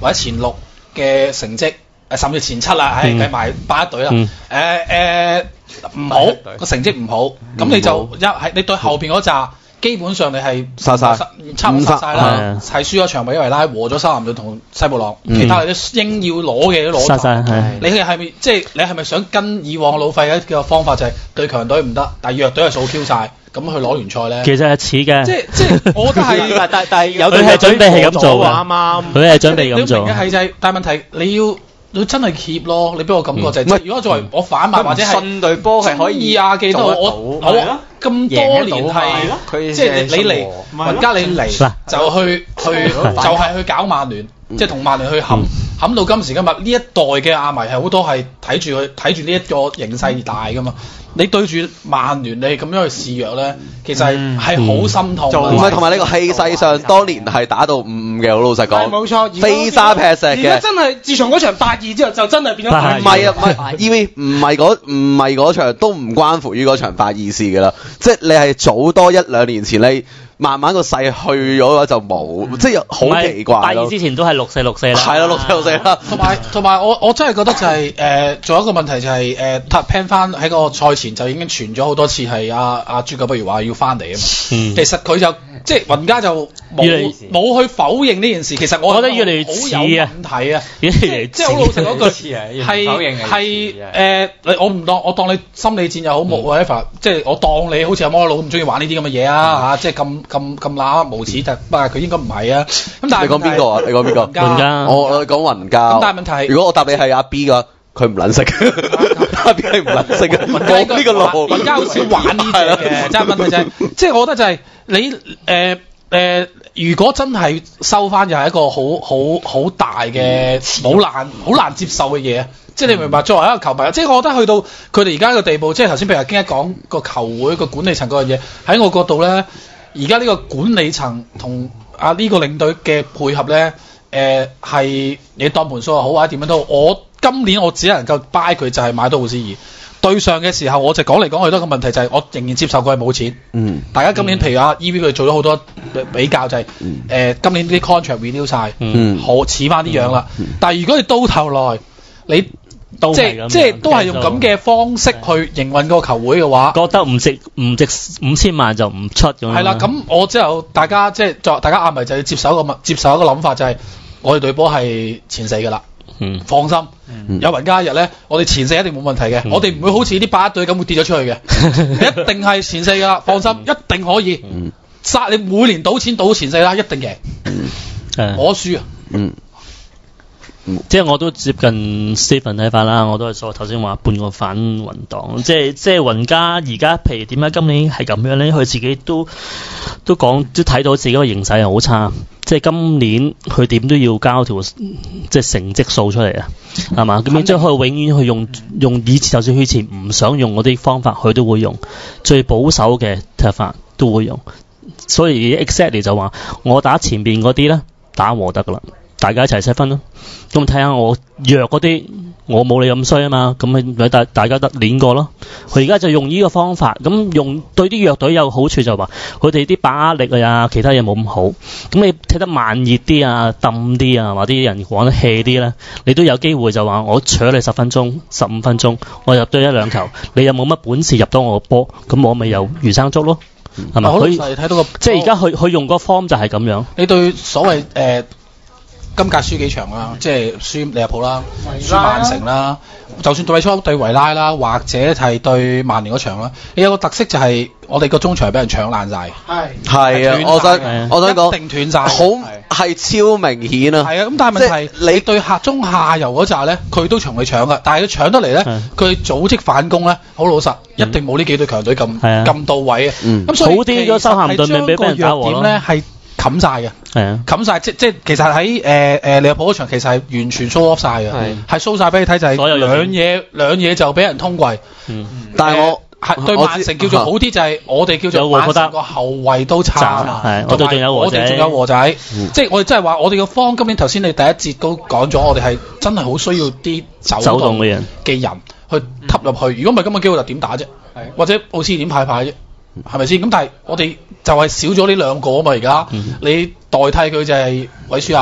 或者前六嘅成績，誒甚至前七啦，係計埋八一隊啦，誒誒唔好個成績唔好，咁你就一係你對後邊嗰紮。基本上你係殺晒， 差唔多殺晒啦，係輸咗場比維拉，和咗修咸頓同西布朗，其他你都應要攞嘅都攞晒。你係咪即係你係咪想跟以往老費嘅一個方法，就係對強隊唔得，但係弱隊係掃 Q 晒，咁去攞聯賽咧？ 其實係似嘅， 即係即係我覺得係， 但但係有隊係準備係咁做嘅，啱啱佢係準備咁做。 你明嘅係就係，但係問題你要。你真係協咯，你俾我感覺就係、是，嗯、如果作為我反賣、嗯、或者係信隊波係可以亞記到我我咁多年係，即係你嚟雲加你嚟就去去就係去搞曼聯，即係同曼聯去冚冚到今時今日呢一代嘅亞迷係好多係睇住佢睇住呢一個形勢而大噶嘛。你對住曼聯，你咁樣去示弱咧，其實係係好心痛。 唔係同埋呢個氣勢上，當年係打到五五嘅，好老實講。 冇錯， 飛沙劈石嘅。 而家真係自從嗰場八二之後，就真係變咗八二。 唔係啊，唔係，E V 唔係嗰唔係嗰場，都唔關乎於嗰場八二事㗎啦。即係你係早多一兩年前你。慢慢個勢去咗嘅話就冇，即係好奇怪咯。 八二之前都係六四六四啦。 係啦，六四六四啦。 同埋同埋我我真係覺得就係、是、誒，仲、呃、有一個問題就係、是、誒，塔 pan 翻喺個賽前就已經傳咗好多次係阿阿朱九不如話要翻嚟啊嘛。嗯、其實佢就即係雲加就冇冇去否認呢件事。其實我覺得越嚟越似啊，好有問題啊。即係好老實嗰句係係誒，我唔當我當你心理戰又好冇 whatever，即係我當你好似阿摩佬咁中意玩呢啲咁嘅嘢啊嚇，即係咁。咁咁乸無恥，但不過佢應該唔係啊。咁但係你講邊個啊？你講邊個？ 雲加。 我我講雲加。 咁但係問題係， 如果我答你係阿 B 嘅，佢唔撚識。阿 B 係唔撚識嘅。 雲加呢個路，雲加好少玩呢隻嘅。即係問題就係，即係我覺得就係你誒誒、呃呃，如果真係收翻，又係一個好好好大嘅好難好難接受嘅嘢。即係你明白，作為一個球迷，即係我覺得去到佢哋而家呢個地步，即係頭先譬如京一講個球會個管理層嗰樣嘢，喺我角度咧。而家呢個管理層同啊呢個領隊嘅配合咧，誒、呃、係你當盤數又好或者點樣都好，我今年我只能夠 buy 佢就係買多奧斯爾。對上嘅時候我就講嚟講去都個問題就係我仍然接受佢係冇錢。嗯。大家今年譬如啊 E V 佢做咗好多比較就係、是、誒、嗯呃、今年啲 contract renew 曬，嗯，好似翻啲樣啦。嗯、但係如果你到頭來你即係即係都係用咁嘅方式去營運個球會嘅話， 覺得唔值唔值五千萬就唔出咁樣。 係啦，咁我之後大家即係作大家亞迷就要接受一個接受一個諗法，就係、是、我哋隊波係前四㗎啦。嗯，放心，嗯、有雲加一日咧，我哋前四一定冇問題嘅，嗯、我哋唔會好似啲八一隊咁會跌咗出去嘅，一定係前四㗎啦，放心，一定可以。嗯，殺你每年賭錢賭前四啦，一定贏。嗯，我輸啊。嗯。 即係我都接近 Stephen 睇法啦，我都係所頭先話半個反雲黨，即係即係雲加而家譬如點解今年係咁樣咧？佢自己都都講都睇到自己個形勢係好差，即係今年佢點都要交條即係成績數出嚟啊，係嘛？咁樣即係佢永遠去用用以前就算佢以前唔想用嗰啲方法，佢都會用最保守嘅踢法都會用，所以 exactly 就話我打前邊嗰啲咧打和得噶啦。大家一齊七分咯，咁睇下我弱嗰啲，我冇你咁衰啊嘛，咁咪大大家得練過咯。佢而家就用呢個方法，咁用對啲弱隊有好處就話，佢哋啲把握力啊，其他嘢冇咁好。咁你踢得慢熱啲啊，揼啲啊，或啲人玩得 hea 啲咧，你都有機會就話我搶你十分鐘、十五分鐘，我入到一兩球，你又冇乜本事入到我個波，咁我咪有魚生粥咯，係咪？佢睇到個即係而家佢佢用個 form 就係咁樣。 你對所謂誒？呃今屆輸幾場啦，即係輸利物浦啦，輸曼城啦，就算對初對維拉啦，或者係對曼聯嗰場啦，你有個特色就係我哋個中場俾人搶爛晒。係係啊，我想我想講一定斷晒， 好係超明顯啊。 係啊，咁但係問題你對客中下游嗰紮咧，佢都從你搶噶，但係佢搶得嚟咧，佢組織反攻咧，好老實，一定冇呢幾隊強隊咁咁到位啊。咁所以好啲咗修咸頓咪俾人打和咯。冚晒嘅，係啊，冚晒即即其實喺誒誒利物浦嗰場其實係完全 show off 晒嘅，係 show 晒俾你睇就係兩嘢兩嘢就俾人通櫃。嗯，但係我係對曼城叫做好啲就係我哋叫做曼城個後衞都差啊，係我哋仲有和仔，我哋仲有和仔，即係我哋真係話我哋個方今年頭先你第一節都講咗，我哋係真係好需要啲走動嘅人嘅人去揼入去，如果唔係今日機會就點打啫？或者奧斯點派派啫？係咪先？咁但係我哋就係少咗呢兩個啊嘛！而家、嗯、你代替佢就係韋舒亞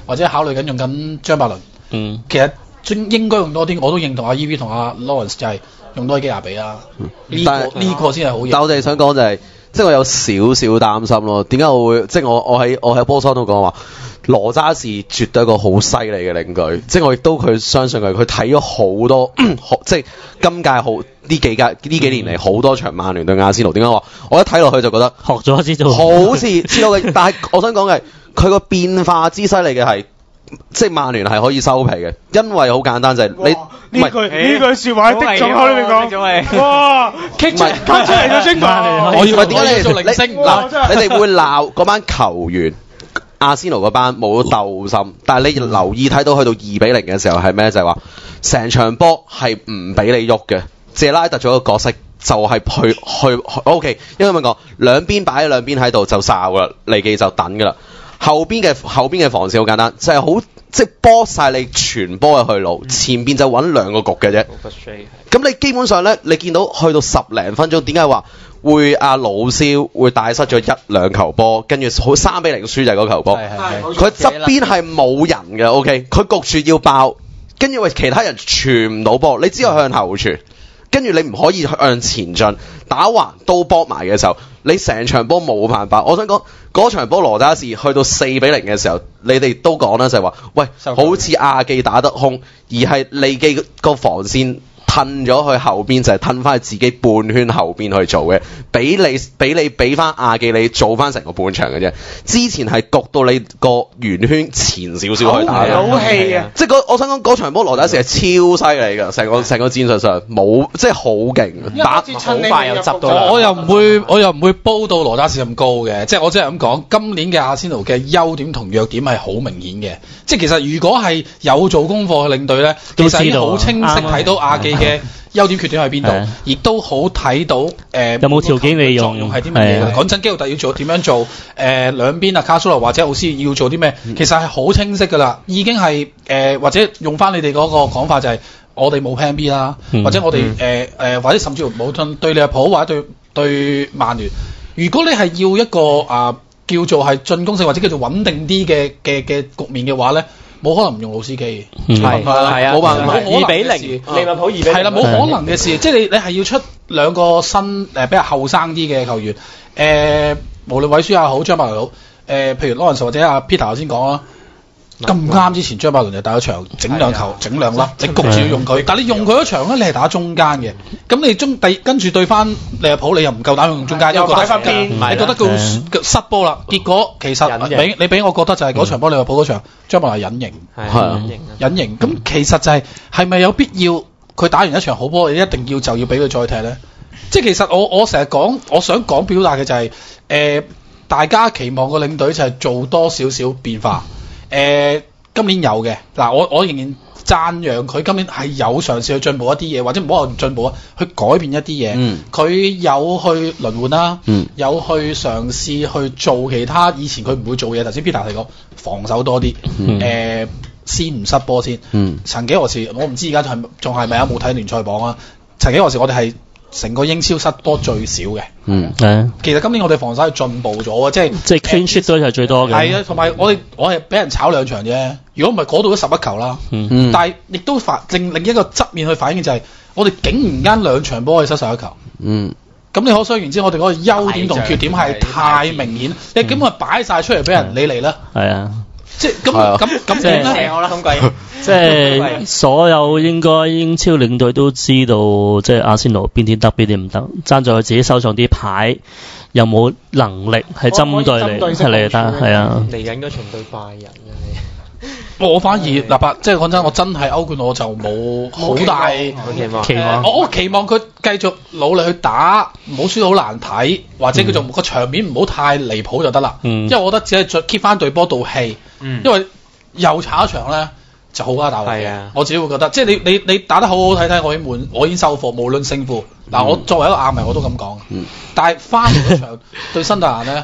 或者考慮緊用緊張伯倫。 嗯， 其實應應該用多啲，我都認同阿 E V 同阿 Lawrence 就係用多啲基亞比啦。呢、這個呢個先係好嘢。 但我哋想講就係、是，即係我有少少擔心咯。點解我會即係我我喺我喺波桑度講話？羅渣士絕對一個好犀利嘅領隊，即係我亦都佢相信佢，佢睇咗好多，即係今屆好呢幾屆呢幾年嚟好多場曼聯對亞仙奴。點解話我一睇落去就覺得學咗知道， 好似知道嘅，但係我想講嘅係佢個變化之犀利嘅係，即係曼聯係可以收皮嘅，因為好簡單就係你呢句呢句説話喺的總口裏面講，哇，棘出棘出嚟嘅升曼， 我以為點解你做零星嗱？你哋會鬧嗰班球員？阿仙奴嗰班冇咗鬥心，但係你留意睇到去到二比零嘅時候係咩？就係話成場波係唔俾你喐嘅。謝拉特做一個角色就係去去，去 O.K. 因為咁講，兩邊擺喺兩邊喺度就哨噶啦，利記就等噶啦。後邊嘅後邊嘅防線好簡單，就係、是、好即係波晒你全波嘅去路，前邊就揾兩個局嘅啫。咁你基本上咧，你見到去到十零分鐘，點解話？會阿魯蕭會帶失咗一兩球波，跟住好三比零輸就係嗰球波。佢側邊係冇人嘅 ，OK， 佢焗住要爆，跟住喂其他人傳唔到波，你只有向後傳，跟住你唔可以向前進，打橫都搏埋嘅時候，你成場波冇辦法。我想講嗰場波羅渣士去到四比零嘅時候，你哋都講啦，就係話喂，好似亞記打得空，而係利記個防線。褪咗去後邊就係褪翻去自己半圈後邊去做嘅，俾你俾你俾翻亞記你做翻成個半場嘅啫。之前係焗到你個圓圈前少少去打嘅， 好氣啊！ 即係我想講嗰場波羅打士係超犀利㗎，成個成個戰術上冇即係好勁，打好快又執到。 我又唔會我又唔會煲到羅打士咁高嘅，即係我真係咁講，今年嘅阿仙奴嘅優點同弱點係好明顯嘅。即係其實如果係有做功課嘅領隊咧，其實已經好清晰睇到亞記嘅優點缺點喺邊度，亦都好睇到誒、呃、 有冇條件利用， 用係啲乜嘢。講真，基奧特要做點樣做？誒、呃、兩邊啊，卡蘇羅或者奧斯要做啲咩？其實係好清晰㗎啦，已經係誒、呃、或者用翻你哋嗰個講法就係、是、我哋冇 plan B 啦，嗯、或者我哋誒誒或者甚至乎冇對利物浦或者對對曼聯。如果你係要一個啊、呃、叫做係進攻性或者叫做穩定啲嘅嘅嘅局面嘅話咧。冇可能唔用老司機， 係係啊，冇辦法，二比零，利物浦二比零， 係啦，冇可能嘅事，即係你你係要出兩個新誒、呃、比較後生啲嘅球員，誒、呃、無論韋舒也好，張伯倫好，誒、呃、譬如 Lawrence 或者阿 Peter 頭先講啦，咁啱之前張伯倫就打咗場整兩球整兩粒，你焗住要用佢，但係你用佢嗰場咧，你係打中間嘅，咁你中第跟住對翻利物浦，你又唔夠膽用中間，因為覺得你覺得佢失波啦，結果其實俾你俾我覺得就係嗰場波利物浦嗰場。張伯倫係隱形，係隱形，隱形。咁其實就係係咪有必要佢打完一場好波，你一定要就要俾佢再踢咧？即係其實我我成日講，我想講表達嘅就係、是、誒、呃，大家期望個領隊就係做多少少變化。誒、呃，今年有嘅嗱，我我仍然讚揚佢今年係有嘗試去進步一啲嘢，或者唔好話進步啊，去改變一啲嘢。佢、嗯、有去輪換啦，嗯、有去嘗試去做其他以前佢唔會做嘢。頭先 Peter 提講防守多啲，誒、嗯呃、先唔失波先。嗯、曾幾何時，我唔知而家仲係仲係咪有冇睇聯賽榜啊？曾幾何時我哋係成個英超失波最少嘅。嗯，係。其實今年我哋防守係進步咗啊，即係即係 clean sheet 都係最多嘅。係啊，同埋我哋我係俾人炒兩場啫。如果唔係嗰度都十一球啦。嗯、但係亦都反另另一個側面去反映就係、是、我哋竟然間兩場波可以失十一球。嗯。咁你可想而知，我哋嗰個優點同缺點係太明顯，你根本係擺晒出嚟俾人你嚟啦。係啊。即係咁咁咁點咧？ 即係所有應該英超領隊都知道，即係阿仙奴邊啲得邊啲唔得，爭在佢自己手上啲牌有冇能力係針對你係嚟得係啊。 嚟緊嗰場對拜仁嘅， 我反而嗱白，即係講真，我真係歐冠我就冇好大期望。我期望佢繼續努力去打，唔好輸好難睇，或者佢就個場面唔好太離譜就得啦。嗯、因為我覺得只係再 keep 翻隊波道氣。嗯、因為又炒一場咧就好加大鑊嘅，啊、我自己會覺得，即係你你你打得好好睇睇，我已經滿，我已經收貨，無論勝負。嗱、嗯，我作為一個亞迷我都咁講。嗯、但係翻嚟嗰場對新特蘭咧，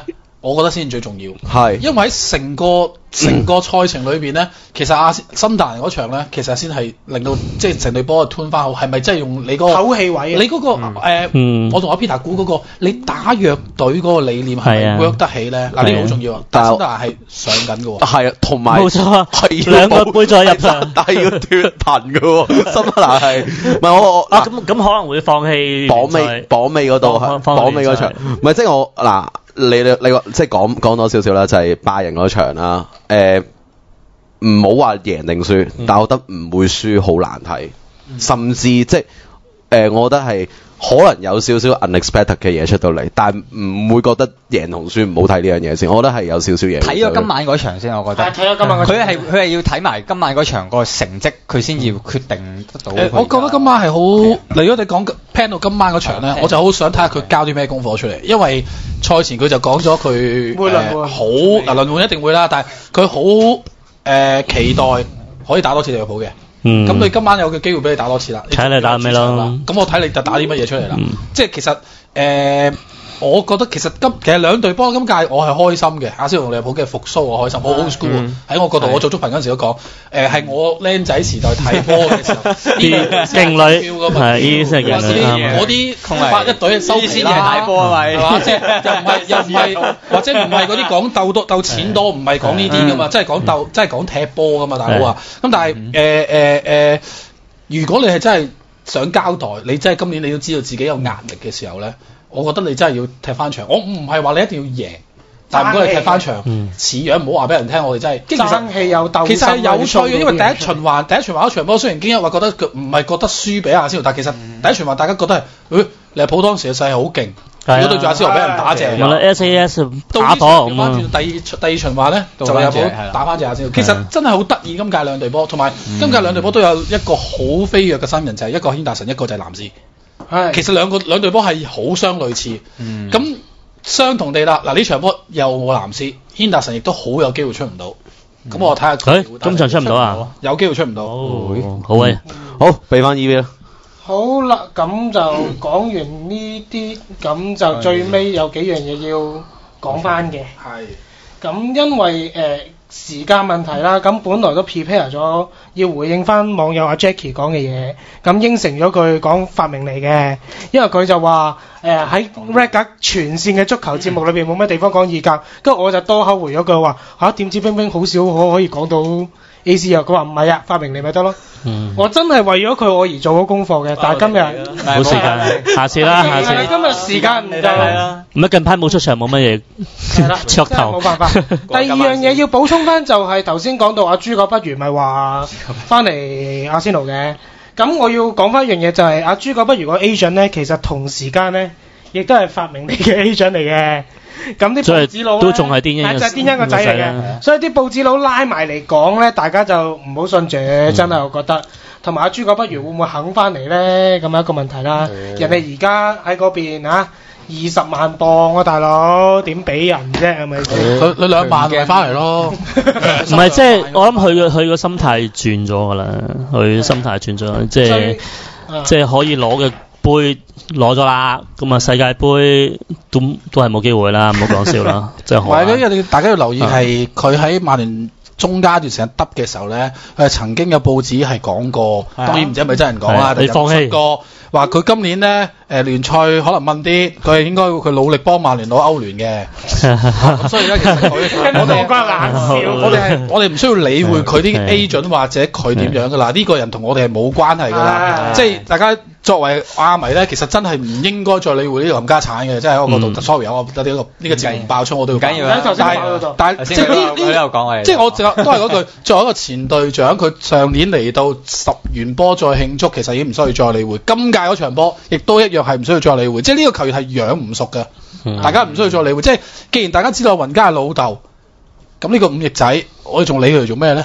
我覺得先最重要。 係， 因為喺成個成個賽程裏邊咧，其實阿新達人嗰場咧，其實先係令到即係成隊波吞翻好。係咪真係用你嗰個口氣位？ 你嗰個誒，我同阿 Peter 估嗰個，你打弱隊嗰個理念係咪 work 得起咧？嗱，呢個好重要啊！但係新達人係上緊嘅喎。 係啊，同埋冇錯， 係兩個杯再入場， 但係要脫貧嘅喎。新達係唔係我啊？咁咁可能會放棄榜尾榜尾嗰度係榜尾嗰場，唔係即係我嗱。你你你個即係講講多少少啦，就係拜仁嗰場啦。誒，唔好話贏定輸，嗯、但我覺得唔會輸好難睇，嗯、甚至即係誒、呃，我覺得係可能有少少 unexpected 嘅嘢出到嚟，但係唔會覺得贏同輸唔好睇呢樣嘢先。我覺得係有少少嘢。 睇咗今晚嗰場先，我覺得。睇咗今晚嗰場。佢係佢係要睇埋今晚嗰場個成績，佢先要決定得到、 呃。我覺得今晚係好。如果你講 plan 到今晚嗰場咧，我就好想睇下佢交啲咩功課出嚟，因為賽前佢就講咗佢誒好嗱輪換一定會啦，但係佢好誒期待可以打多次利物浦嘅。嗯，咁你今晚有個機會俾你打多次啦， 睇你打咩咯？ 咁我睇你就打啲乜嘢出嚟啦？ 嗯、 即係其實誒、呃，我覺得其實今其實兩隊波今屆我係開心嘅，阿仙奴同利物浦嘅復甦我開心，我 old school 喺、嗯、我角度，我做足頻嗰陣時都講，誒係我僆仔時代睇波嘅時候，啲勁女係依啲先係勁女，嗰啲八一隊收皮啦， 睇波啊咪，係嘛？ 即係又唔係又唔係，或者唔係嗰啲講鬥多鬥錢多，唔係講呢啲噶嘛，即係講鬥，即係講踢波噶嘛，大佬啊！咁但係誒誒誒，如果你係真係想交代，你真係今年你都知道自己有壓力嘅時候咧。我覺得你真係要踢翻場，我唔係話你一定要贏，但係如果你踢翻場似樣，唔好話俾人聽，我哋真係爭氣有鬥， 其實係有趣嘅，因為第一循環第一循環嗰場波雖然今日話覺得唔係覺得輸俾阿仙奴，但係其實第一循環大家覺得係，誒利物浦當時嘅勢係好勁，如果對住阿仙奴俾人打正， 有啦 S A S 打波咁啊。 第二第二循環咧就利物浦打翻隻阿仙奴，其實真係好得意今屆兩隊波，同埋今屆兩隊波都有一個好飛躍嘅新人，就係一個軒達臣，一個就係藍斯。係，其實兩個兩隊波係好相類似，咁、嗯、相同地啦。嗱呢場波又冇藍斯，軒達臣亦都好有機會出唔到。咁、嗯、我睇下佢。誒，今場出唔到啊？有機會出唔到。 哦、好啊， 好，俾翻 E V 啦。 好啦，咁就講完呢啲，咁就最尾有幾樣嘢要講翻嘅。係。咁因為誒。呃時間問題啦，咁本來都 prepare 咗要回應翻網友阿 Jackie 講嘅嘢，咁應承咗佢講發明嚟嘅，因為佢就話誒喺 Red 格全線嘅足球節目裏邊冇咩地方講意甲，跟住我就多口回咗句話嚇，點知冰冰好少可可以講到 A C 啊，佢話唔係啊，發明嚟咪得咯。嗯、我真係為咗佢我而做咗功課嘅，但係今日冇時間，下次啦，下次。 今日時間唔夠。 唔係近排冇出場冇乜嘢。係啦， 噱頭冇辦法。第二樣嘢要補充翻就係頭先講到阿諸葛不如咪話翻嚟阿仙奴嘅，咁我要講翻一樣嘢就係阿諸葛不如個 agent 咧，其實同時間咧亦都係發明嚟嘅 agent 嚟嘅。咁啲報紙佬都仲係癲嘅，就係癲一個仔嚟嘅，所以啲報紙佬拉埋嚟講咧，大家就唔好信住，嗯、真係我覺得。同埋阿諸葛不如會唔會肯翻嚟咧？咁係一個問題啦。嗯、人哋而家喺嗰邊啊，二十萬磅啊，大佬點俾人啫？係咪先？ 佢佢兩萬咪翻嚟咯。 唔係即係我諗佢個佢個心態轉咗㗎啦，佢心態轉咗，即係即係可以攞嘅杯攞咗啦，咁啊世界盃都都係冇機會啦，唔好講笑啦，即係。唔係因為大家要留意係佢喺曼聯中間段時間得嘅時候咧，佢曾經有報紙係講過，當然唔知係咪真人講啦， 你放棄過話佢今年咧誒聯賽可能問啲，佢係應該佢努力幫曼聯攞歐聯嘅。咁所以咧其實佢我哋我哋係我哋唔需要理會佢啲 agent 或者佢點樣噶啦，呢個人同我哋係冇關係噶啦，即係大家作為亞迷咧，其實真係唔應該再理會呢個冚家產嘅，即係我覺得 sorry 我覺得呢個呢個節目爆出我都要。緊要啦，但係即係呢呢即係我都係嗰句，作為一個前隊長，佢上年嚟到十完波再慶祝，其實已經唔需要再理會。今屆嗰場波亦都一樣係唔需要再理會，即係呢個球員係養唔熟嘅，嗯、大家唔需要再理會。即係既然大家知道雲加係老豆，咁呢個五翼仔，我哋仲理佢嚟做咩咧？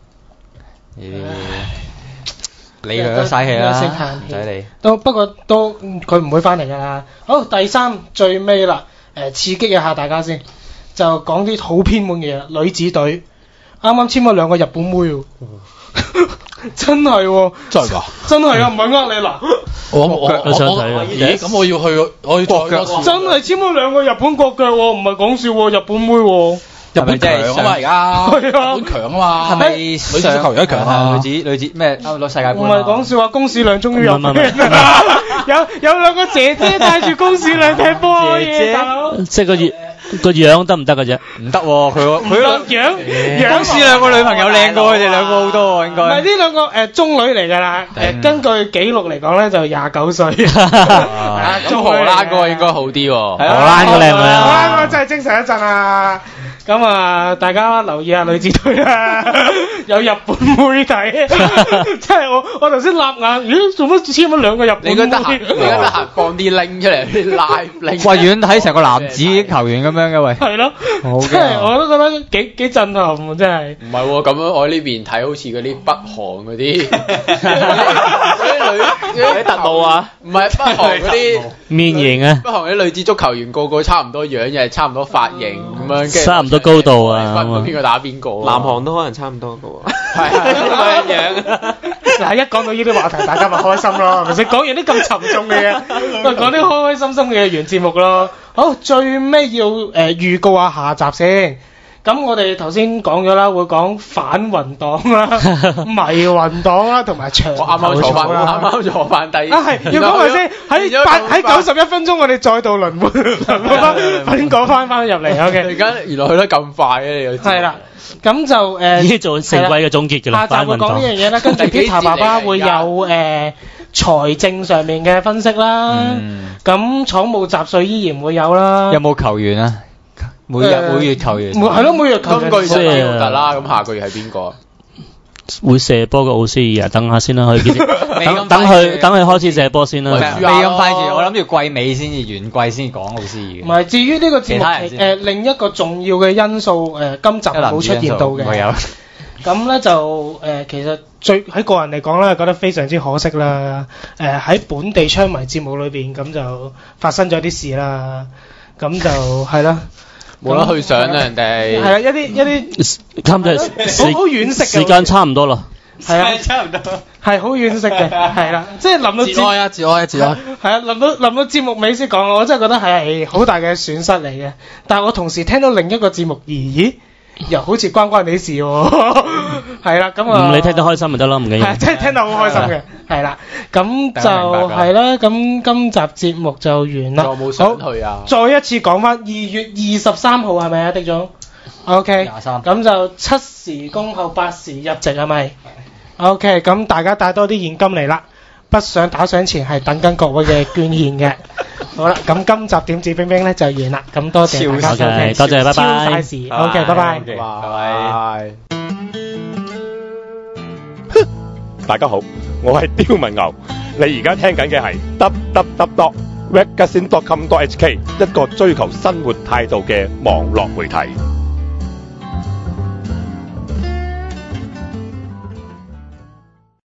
理佢都嘥氣啦，唔使理。 都不過都佢唔會翻嚟㗎啦。好，第三最尾啦，誒、呃、刺激一下大家先，就講啲好偏門嘅嘢。女子隊啱啱簽咗兩個日本妹喎。 真係喎， 真係㗎， 真係啊，唔係呃你嗱。 我我我我想睇啊！ 咦，咁我要去，我要再多次。 真係簽咗兩個日本國腳喎，唔係講笑喎，日本妹喎。 日本強啊嘛，而家日本強啊嘛， 係咪女子足球而家強啊？ 女子女子咩啱攞世界盃？ 唔係講笑啊！公司兩終於入名有有兩個姐姐帶住公司兩踢波嘅大佬， 即係個樣個樣得唔得嘅啫？ 唔得喎，佢佢個樣樣公司兩個女朋友靚過佢哋兩個好多喎，應該。 唔係呢兩個誒中女嚟㗎啦，誒根據記錄嚟講咧就廿九歲。 咁荷蘭嗰個應該好啲喎， 荷蘭個靚女啊！ 荷蘭嗰個真係精神一陣啊！咁啊，大家留意下女子隊啦，有日本妹睇，真係我我頭先立眼，咦做乜簽咗兩個日本妹？ 你覺得閒？你覺得閒放啲拎出嚟，啲 live 拎。 喂，遠睇成個男子球員咁樣嘅喂。 係咯，即係我都覺得幾幾震撼喎，真係。 唔係喎，咁樣我呢邊睇好似嗰啲北韓嗰啲，嗰啲女嗰啲特務啊，唔係北韓嗰啲面型啊， 北韓啲女子足球員個個差唔多樣，又係差唔多髮型咁樣， 差唔多高度啊， 分邊個打邊個？ 南韓都可能差唔多嘅喎。 係啊，咁樣。 嗱，一講到呢啲話題，大家咪開心咯，係咪先？講完啲咁沉重嘅嘢，咪講啲開開心心嘅完節目咯。好，最尾要誒預告下下集先。咁我哋頭先講咗啦，會講反雲黨啦、迷雲黨啦，同埋長頭草啦。我啱啱坐翻， 啱啱坐翻第二。 啊係，要講埋先。喺八喺九十一分鐘，我哋再度輪換輪換翻，講翻翻入嚟。O K。 而家原來去得咁快嘅，你又知。 係啦，咁就誒。 已經做成季嘅總結㗎啦。 下集會講呢樣嘢啦，跟住 Peter 爸爸會有誒財政上面嘅分析啦。咁廠務雜碎依然會有啦。 有冇球員啊？每日每月球員， 係咯，每月球員。 今個月就係奧特啦，咁下個月係邊個？ 會射波嘅奧斯爾啊，等下先啦，可以等等佢等佢開始射波先啦。 未咁快住，我諗住季尾先至完季先講奧斯爾。 唔係，至於呢個節目誒另一個重要嘅因素誒，今集冇出現到嘅。 有。 咁咧就誒，其實最喺個人嚟講咧，覺得非常之可惜啦。誒喺本地槍迷節目裏邊，咁就發生咗啲事啦。咁就係啦。 冇得去上啦，人哋係啊，一啲一啲差唔多好好惋惜嘅時間差唔多啦， 係啊，差唔多係好惋惜嘅，係啦，即係臨到節哀啊，節哀，節哀， 係啊，臨到臨到節目尾先講，我真係覺得係好大嘅損失嚟嘅。但係我同時聽到另一個節目，咦？又好似關關你事喎，係啦，咁啊， 你聽得開心咪得咯，唔緊要。 係，真係聽得好開心嘅，係啦，咁就係啦，咁今集節目就完啦。 有冇想去啊？ 再一次講翻，二月二十三號係咪啊，狄總 ？OK，廿三，咁就七時恭候，八時入席係咪 ？OK，咁大家帶多啲現金嚟啦。不想打賞錢係等緊各位嘅捐獻嘅。好啦，咁今集點指兵兵咧就完啦，咁多謝大家收聽， 多謝，拜拜。 超晒時 ，OK，拜拜。 拜拜。 大家好，我係刁文牛，你而家聽緊嘅係 w w w dot ragazine dot com dot h k 一個追求生活態度嘅網絡媒體。